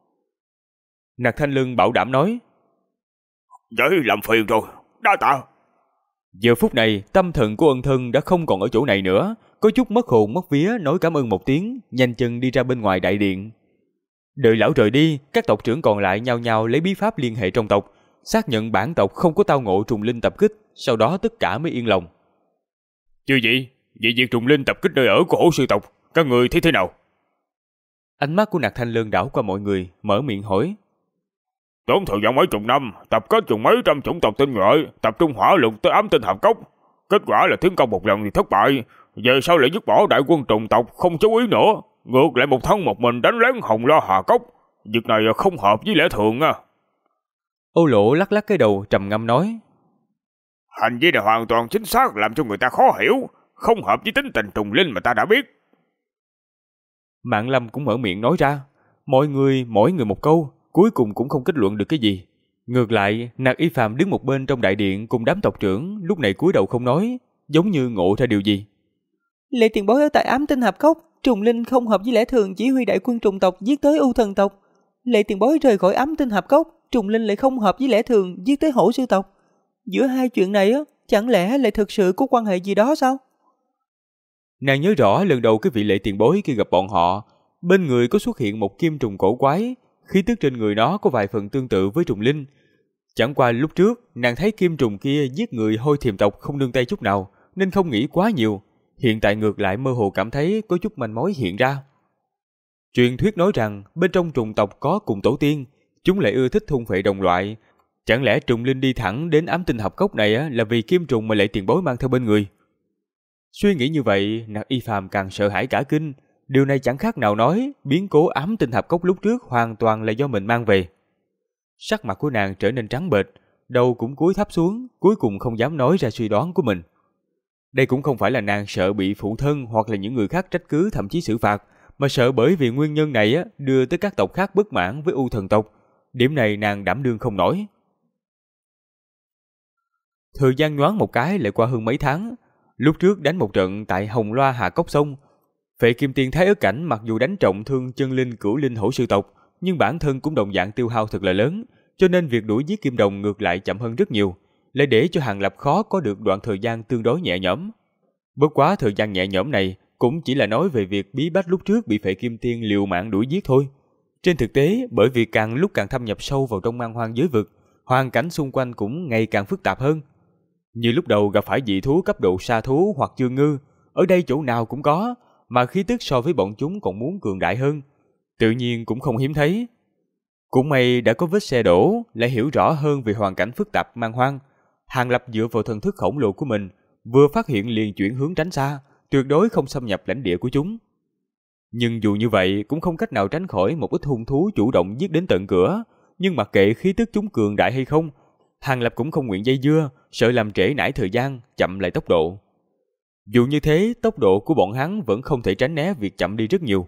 Nạc Thanh Lân bảo đảm nói. Vậy làm phiền rồi, đa tạ. Giờ phút này, tâm thần của Ân Thân đã không còn ở chỗ này nữa, có chút mất hồn mất vía nói cảm ơn một tiếng, nhanh chân đi ra bên ngoài đại điện. Đợi lão rời đi, các tộc trưởng còn lại nhao nhao lấy bí pháp liên hệ trong tộc, xác nhận bản tộc không có tao ngộ trùng linh tập kích, sau đó tất cả mới yên lòng. Chứ gì? Vậy việc trùng linh tập kích nơi ở của hổ sư tộc, các người thấy thế nào? Ánh mắt của Nạc Thanh Lân đảo qua mọi người, mở miệng hỏi. Tốn thời gian mấy chục năm, tập kết chừng mấy trăm chủng tộc tinh nhuệ, tập trung hỏa lực tới Ám Tinh Hạp Cốc. Kết quả là tiến công một lần thì thất bại, về sau lại dứt bỏ đại quân trùng tộc không chú ý nữa, ngược lại một thân một mình đánh lén Hồng Loa Hà Cốc. Việc này không hợp với lẽ thường à. Ô Lỗ lắc lắc cái đầu trầm ngâm nói. Hành vi này hoàn toàn chính xác, làm cho người ta khó hiểu, không hợp với tính tình trùng linh mà ta đã biết. Mạng Lâm cũng mở miệng nói ra. Mỗi người một câu, cuối cùng cũng không kết luận được cái gì. Ngược lại, Nạc Y Phàm đứng một bên trong đại điện cùng đám tộc trưởng, lúc này cúi đầu không nói, giống như ngộ ra điều gì. Lệ tiền bối ở tại Ám Tinh Hạp Cốc, trùng linh không hợp với lẽ thường chỉ huy đại quân trùng tộc giết tới U Thần tộc. Lệ tiền bối rời khỏi Ám Tinh Hạp Cốc, trùng linh lại không hợp với lẽ thường giết tới hổ sư tộc. Giữa hai chuyện này chẳng lẽ lại thực sự có quan hệ gì đó sao? Nàng nhớ rõ lần đầu cái vị Lệ tiền bối kia gặp bọn họ, bên người có xuất hiện một kim trùng cổ quái, khí tức trên người nó có vài phần tương tự với trùng linh. Chẳng qua lúc trước, nàng thấy kim trùng kia giết người Hôi Thiềm tộc không nương tay chút nào, nên không nghĩ quá nhiều. Hiện tại ngược lại mơ hồ cảm thấy có chút manh mối hiện ra. Truyền thuyết nói rằng bên trong trùng tộc có cùng tổ tiên, chúng lại ưa thích thôn phệ đồng loại. Chẳng lẽ trùng linh đi thẳng đến Ám Tinh Hạp Cốc này là vì kim trùng mà Lệ tiền bối mang theo bên người? Suy nghĩ như vậy, Nạc Y Phàm càng sợ hãi cả kinh. Điều này chẳng khác nào nói biến cố Ám Tinh Hạp Cốc lúc trước hoàn toàn là do mình mang về. Sắc mặt của nàng trở nên trắng bệch, đầu cũng cúi thấp xuống, cuối cùng không dám nói ra suy đoán của mình. Đây cũng không phải là nàng sợ bị phụ thân hoặc là những người khác trách cứ thậm chí xử phạt, mà sợ bởi vì nguyên nhân này đưa tới các tộc khác bất mãn với U Thần tộc. Điểm này nàng đảm đương không nổi. Thời gian nhoáng một cái lại qua hơn mấy tháng. Lúc trước đánh một trận tại Hồng Loa Hà Cốc xong, Phệ Kim Tiên Thái Ức Cảnh mặc dù đánh trọng thương chân linh cửu linh hổ sư tộc, nhưng bản thân cũng đồng dạng tiêu hao thật là lớn, cho nên việc đuổi giết Kim Đồng ngược lại chậm hơn rất nhiều, lại để cho Hàng Lập khó có được đoạn thời gian tương đối nhẹ nhõm. Bất quá thời gian nhẹ nhõm này cũng chỉ là nói về việc bí bách lúc trước bị Phệ Kim Tiên liều mạng đuổi giết thôi. Trên thực tế, bởi vì càng lúc càng thâm nhập sâu vào trong man hoang giới vực, hoàn cảnh xung quanh cũng ngày càng phức tạp hơn. Như lúc đầu gặp phải dị thú cấp độ sa thú hoặc chương ngư, ở đây chỗ nào cũng có, mà khí tức so với bọn chúng còn muốn cường đại hơn, tự nhiên cũng không hiếm thấy. Cũng may đã có vết xe đổ, lại hiểu rõ hơn về hoàn cảnh phức tạp man hoang. Hàng Lập dựa vào thần thức khổng lồ của mình, vừa phát hiện liền chuyển hướng tránh xa, tuyệt đối không xâm nhập lãnh địa của chúng. Nhưng dù như vậy cũng không cách nào tránh khỏi một ít hung thú chủ động giết đến tận cửa, nhưng mặc kệ khí tức chúng cường đại hay không, Hàng Lập cũng không nguyện dây dưa, sợ làm trễ nải thời gian, chậm lại tốc độ. Dù như thế, tốc độ của bọn hắn vẫn không thể tránh né việc chậm đi rất nhiều.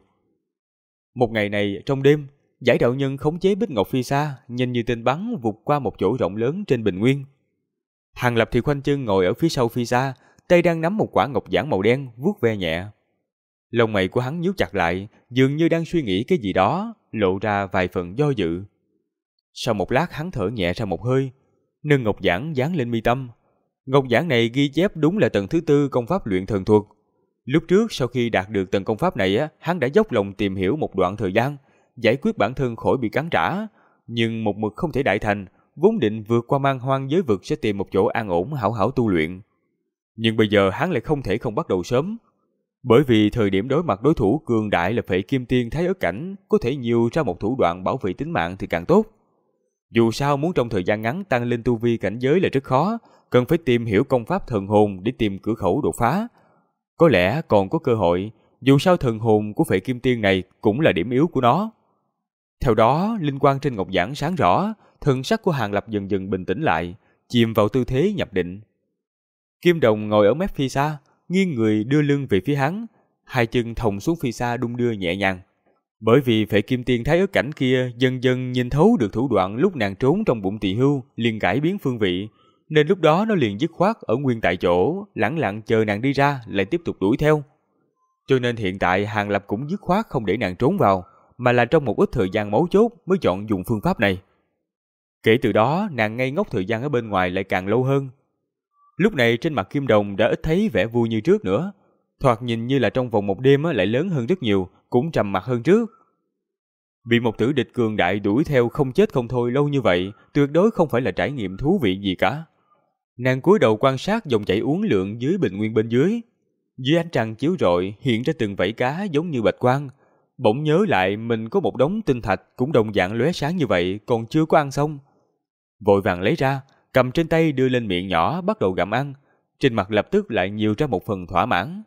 Một ngày này, trong đêm, Giải đạo nhân khống chế Bích Ngọc Phi Sa, nhanh như tên bắn vụt qua một chỗ rộng lớn trên bình nguyên. Hàng Lập thì khoanh chân ngồi ở phía sau Phi Sa, tay đang nắm một quả ngọc giản màu đen, vuốt ve nhẹ. Lông mày của hắn nhíu chặt lại, dường như đang suy nghĩ cái gì đó, lộ ra vài phần do dự. Sau một lát hắn thở nhẹ ra một hơi, nâng ngọc giản dán lên mi tâm. Ngọc giản này ghi chép đúng là tầng thứ 4 công pháp luyện thần thuật. Lúc trước sau khi đạt được tầng công pháp này, hắn đã dốc lòng tìm hiểu một đoạn thời gian, giải quyết bản thân khỏi bị cắn trả, nhưng một mực không thể đại thành, vốn định vượt qua man hoang giới vực sẽ tìm một chỗ an ổn hảo hảo tu luyện. Nhưng bây giờ hắn lại không thể không bắt đầu sớm, bởi vì thời điểm đối mặt đối thủ cường đại là Phệ Kim Tiên Thái Ức Cảnh, có thể nhiều ra một thủ đoạn bảo vệ tính mạng thì càng tốt. Dù sao muốn trong thời gian ngắn tăng lên tu vi cảnh giới là rất khó, cần phải tìm hiểu công pháp thần hồn để tìm cửa khẩu đột phá. Có lẽ còn có cơ hội, dù sao thần hồn của Phệ Kim Tiên này cũng là điểm yếu của nó. Theo đó, linh quang trên ngọc giản sáng rõ, thần sắc của Hàng Lập dần dần bình tĩnh lại, chìm vào tư thế nhập định. Kim Đồng ngồi ở mép Phi Sa, nghiêng người đưa lưng về phía hắn, hai chân thòng xuống Phi Sa đung đưa nhẹ nhàng. Bởi vì Phệ Kim Tiên Thái Ức Cảnh kia dần dần nhìn thấu được thủ đoạn lúc nàng trốn trong bụng tỳ hưu, liền cải biến phương vị, nên lúc đó nó liền dứt khoát ở nguyên tại chỗ, lẳng lặng chờ nàng đi ra lại tiếp tục đuổi theo. Cho nên hiện tại Hàng Lập cũng dứt khoát không để nàng trốn vào, mà là trong một ít thời gian mấu chốt mới chọn dùng phương pháp này. Kể từ đó, nàng ngây ngốc thời gian ở bên ngoài lại càng lâu hơn. Lúc này trên mặt Kim Đồng đã ít thấy vẻ vui như trước nữa, thoạt nhìn như là trong vòng một đêm lại lớn hơn rất nhiều, cũng trầm mặc hơn trước. Bị một tử địch cường đại đuổi theo không chết không thôi lâu như vậy, tuyệt đối không phải là trải nghiệm thú vị gì cả. Nàng cúi đầu quan sát dòng chảy uốn lượn dưới bình nguyên bên dưới. Dưới ánh trăng chiếu rọi hiện ra từng vảy cá giống như bạch quang. Bỗng nhớ lại mình có một đống tinh thạch cũng đồng dạng lóe sáng như vậy, còn chưa có ăn xong. Vội vàng lấy ra, cầm trên tay đưa lên miệng nhỏ bắt đầu gặm ăn. Trên mặt lập tức lại nhiều ra một phần thỏa mãn.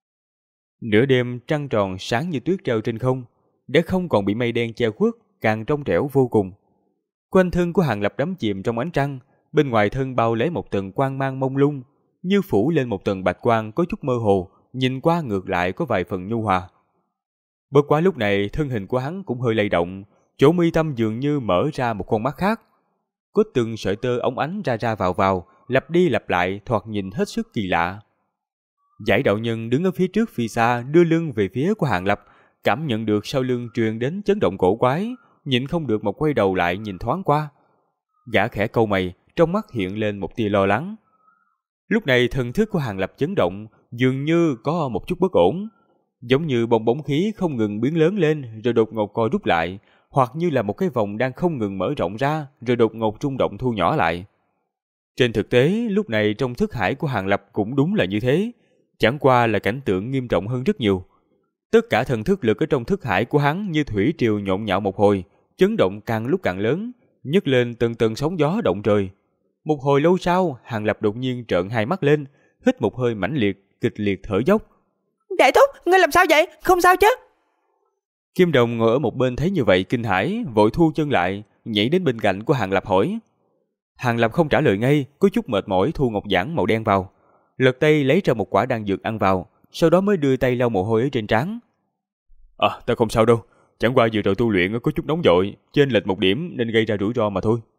Nửa đêm trăng tròn sáng như tuyết treo trên không, để không còn bị mây đen che khuất, càng trong trẻo vô cùng. Quanh thân của Hàng Lập đắm chìm trong ánh trăng, bên ngoài thân bao lấy một tầng quang mang mông lung, như phủ lên một tầng bạch quang có chút mơ hồ, nhìn qua ngược lại có vài phần nhu hòa. Bất quá lúc này thân hình của hắn cũng hơi lay động, chỗ mi tâm dường như mở ra một con mắt khác. Có từng sợi tơ óng ánh ra ra vào, lặp đi lặp lại, thoạt nhìn hết sức kỳ lạ. Giải đạo nhân đứng ở phía trước Phi Sa đưa lưng về phía của Hàng Lập, cảm nhận được sau lưng truyền đến chấn động cổ quái, nhịn không được một quay đầu lại nhìn thoáng qua. Gã khẽ cau mày, trong mắt hiện lên một tia lo lắng. Lúc này thần thức của Hàng Lập chấn động, dường như có một chút bất ổn, giống như bong bóng khí không ngừng biến lớn lên rồi đột ngột co rút lại, hoặc như là một cái vòng đang không ngừng mở rộng ra rồi đột ngột rung động thu nhỏ lại. Trên thực tế, lúc này trong thức hải của Hàng Lập cũng đúng là như thế, chẳng qua là cảnh tượng nghiêm trọng hơn rất nhiều. Tất cả thần thức lực ở trong thức hải của hắn như thủy triều nhộn nhạo một hồi, chấn động càng lúc càng lớn, nhấc lên từng tầng sóng gió động trời. Một hồi lâu sau, Hàng Lập đột nhiên trợn hai mắt lên, hít một hơi mãnh liệt, kịch liệt thở dốc. Đại thúc, ngươi làm sao vậy? Không sao chứ? Kim Đồng ngồi ở một bên thấy như vậy kinh hãi, vội thu chân lại, nhảy đến bên cạnh của Hàng Lập hỏi. Hàng Lập không trả lời ngay, có chút mệt mỏi thu ngọc giản màu đen vào, lật tay lấy ra một quả đan dược ăn vào, sau đó mới đưa tay lau mồ hôi ở trên trán. Ta không sao đâu, chẳng qua vừa rồi tu luyện có chút nóng vội, chênh lệch một điểm nên gây ra rủi ro mà thôi.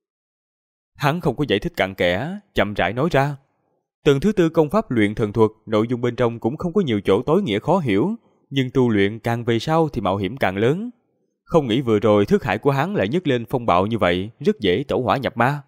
Hắn không có giải thích cặn kẽ, chậm rãi nói ra. Tầng thứ 4 công pháp luyện thần thuật, nội dung bên trong cũng không có nhiều chỗ tối nghĩa khó hiểu, nhưng tu luyện càng về sau thì mạo hiểm càng lớn. Không nghĩ vừa rồi thức hải của hắn lại nhấc lên phong bạo như vậy, rất dễ tẩu hỏa nhập ma.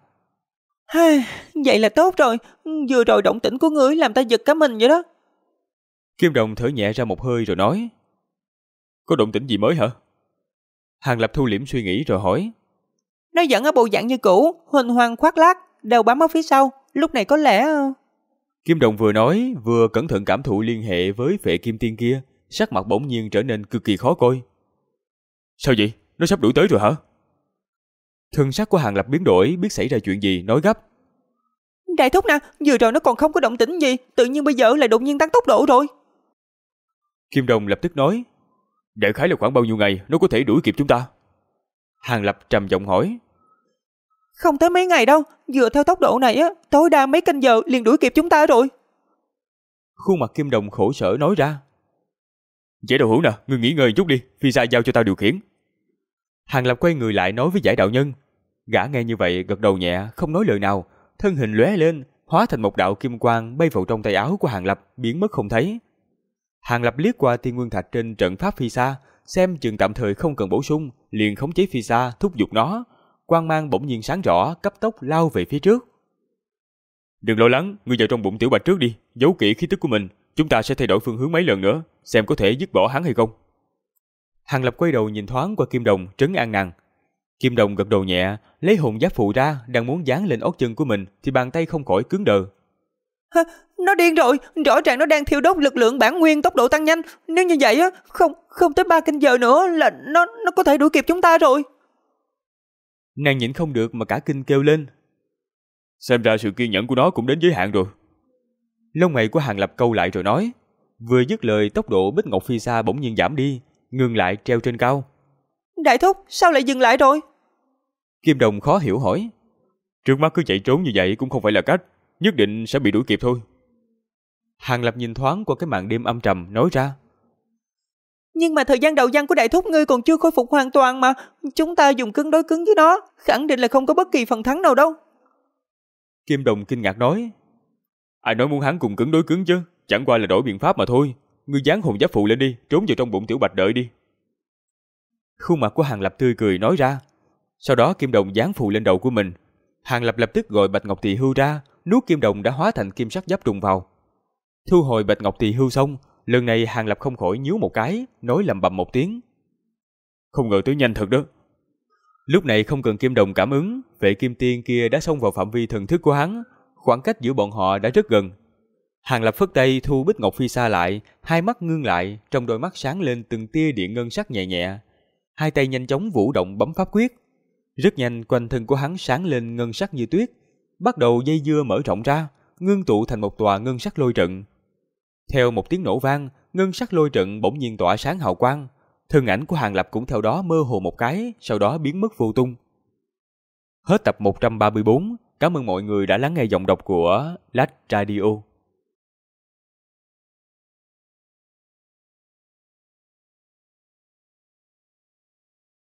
Vậy là tốt rồi, vừa rồi động tĩnh của ngươi làm ta giật cả mình vậy đó. Kim Đồng thở nhẹ ra một hơi rồi nói. Có động tĩnh gì mới hả? Hàng Lập thu liễm suy nghĩ rồi hỏi. Nó vẫn ở bộ dạng như cũ, huỳnh hoang khoác lác, đầu bám ở phía sau, lúc này có lẽ... Kim Đồng vừa nói, vừa cẩn thận cảm thụ liên hệ với Phệ Kim Tiên kia, sắc mặt bỗng nhiên trở nên cực kỳ khó coi. Sao vậy? Nó sắp đuổi tới rồi hả? Thân sắc của Hàng Lập biến đổi, biết xảy ra chuyện gì, nói gấp. Đại thúc nè, vừa rồi nó còn không có động tĩnh gì, tự nhiên bây giờ lại đột nhiên tăng tốc độ rồi. Kim Đồng lập tức nói. Đại khái là khoảng bao nhiêu ngày nó có thể đuổi kịp chúng ta? Hàng Lập trầm giọng hỏi. Không tới mấy ngày đâu, vừa theo tốc độ này á, tối đa mấy canh giờ liền đuổi kịp chúng ta rồi. Khuôn mặt Kim Đồng khổ sở nói ra. Giải đạo hữu nè, ngươi nghỉ ngơi chút đi, phi xa giao cho tao điều khiển. Hàng Lập quay người lại nói với giải đạo nhân. Gã nghe như vậy gật đầu nhẹ, không nói lời nào, thân hình lóe lên, hóa thành một đạo kim quang bay vào trong tay áo của Hàng Lập, biến mất không thấy. Hàng Lập liếc qua tiên nguyên thạch trên trận pháp phi xa, xem chừng tạm thời không cần bổ sung, liền khống chế phi xa, thúc giục nó. Quang mang bỗng nhiên sáng rõ, cấp tốc lao về phía trước. Đừng lo lắng, ngươi vào trong bụng Tiểu Bạch trước đi, giấu kỹ khí tức của mình, chúng ta sẽ thay đổi phương hướng mấy lần nữa, xem có thể dứt bỏ hắn hay không. Hàng Lập quay đầu nhìn thoáng qua Kim Đồng, trấn an nàng. Kim Đồng gật đầu nhẹ, lấy hồn giáp phù ra, đang muốn dán lên ót chân của mình, thì bàn tay không khỏi cứng đờ. Nó điên rồi, rõ ràng nó đang thiêu đốt lực lượng bản nguyên, tốc độ tăng nhanh. Nếu như vậy á, không tới 3 canh giờ nữa là nó có thể đuổi kịp chúng ta rồi. Nàng nhịn không được mà cả kinh kêu lên. Xem ra sự kiên nhẫn của nó cũng đến giới hạn rồi. Lông mày của Hàng Lập câu lại rồi nói. Vừa dứt lời, tốc độ Bích Ngọc phi xa bỗng nhiên giảm đi, ngừng lại treo trên cao. Đại thúc, sao lại dừng lại rồi? Kim Đồng khó hiểu hỏi. Trước mắt cứ chạy trốn như vậy cũng không phải là cách, nhất định sẽ bị đuổi kịp thôi. Hàng Lập nhìn thoáng qua cái màn đêm âm trầm, nói ra. Nhưng mà thời gian đầu văn của đại thúc ngươi còn chưa khôi phục hoàn toàn mà. Chúng ta dùng cứng đối cứng với nó, khẳng định là không có bất kỳ phần thắng nào đâu. Kim Đồng kinh ngạc nói. Ai nói muốn hắn cùng cứng đối cứng chứ, chẳng qua là đổi biện pháp mà thôi. Ngươi dán hồn giáp phụ lên đi, trốn vào trong bụng Tiểu Bạch đợi đi. Khuôn mặt của Hàng Lập tươi cười nói ra. Sau đó Kim Đồng dán phụ lên đầu của mình. Hàng Lập lập tức gọi Bạch Ngọc Tỳ Hưu ra, nuốt Kim Đồng đã hóa thành kim sắc giáp trùng vào. Thu hồi Bạch Ngọc Tỳ Hưu xong, lần này Hàng Lập không khỏi nhíu một cái, nói lầm bầm một tiếng. Không ngờ tới nhanh thật đó. Lúc này không cần Kim Đồng cảm ứng, Vệ Kim Tiên kia đã xông vào phạm vi thần thức của hắn, khoảng cách giữa bọn họ đã rất gần. Hàng Lập phất tay thu Bích Ngọc phi xa lại, hai mắt ngưng lại, trong đôi mắt sáng lên từng tia điện ngân sắc nhẹ nhẹ. Hai tay nhanh chóng vũ động bấm pháp quyết. Rất nhanh quanh thân của hắn sáng lên ngân sắc như tuyết, bắt đầu dây dưa mở rộng ra, ngưng tụ thành một tòa ngân sắc lôi trận. Theo một tiếng nổ vang, ngân sắc lôi trận bỗng nhiên tỏa sáng hào quang, thân ảnh của Hàng Lập cũng theo đó mơ hồ một cái, sau đó biến mất vô tung. Hết tập 134, cảm ơn mọi người đã lắng nghe giọng đọc của Lách Radio.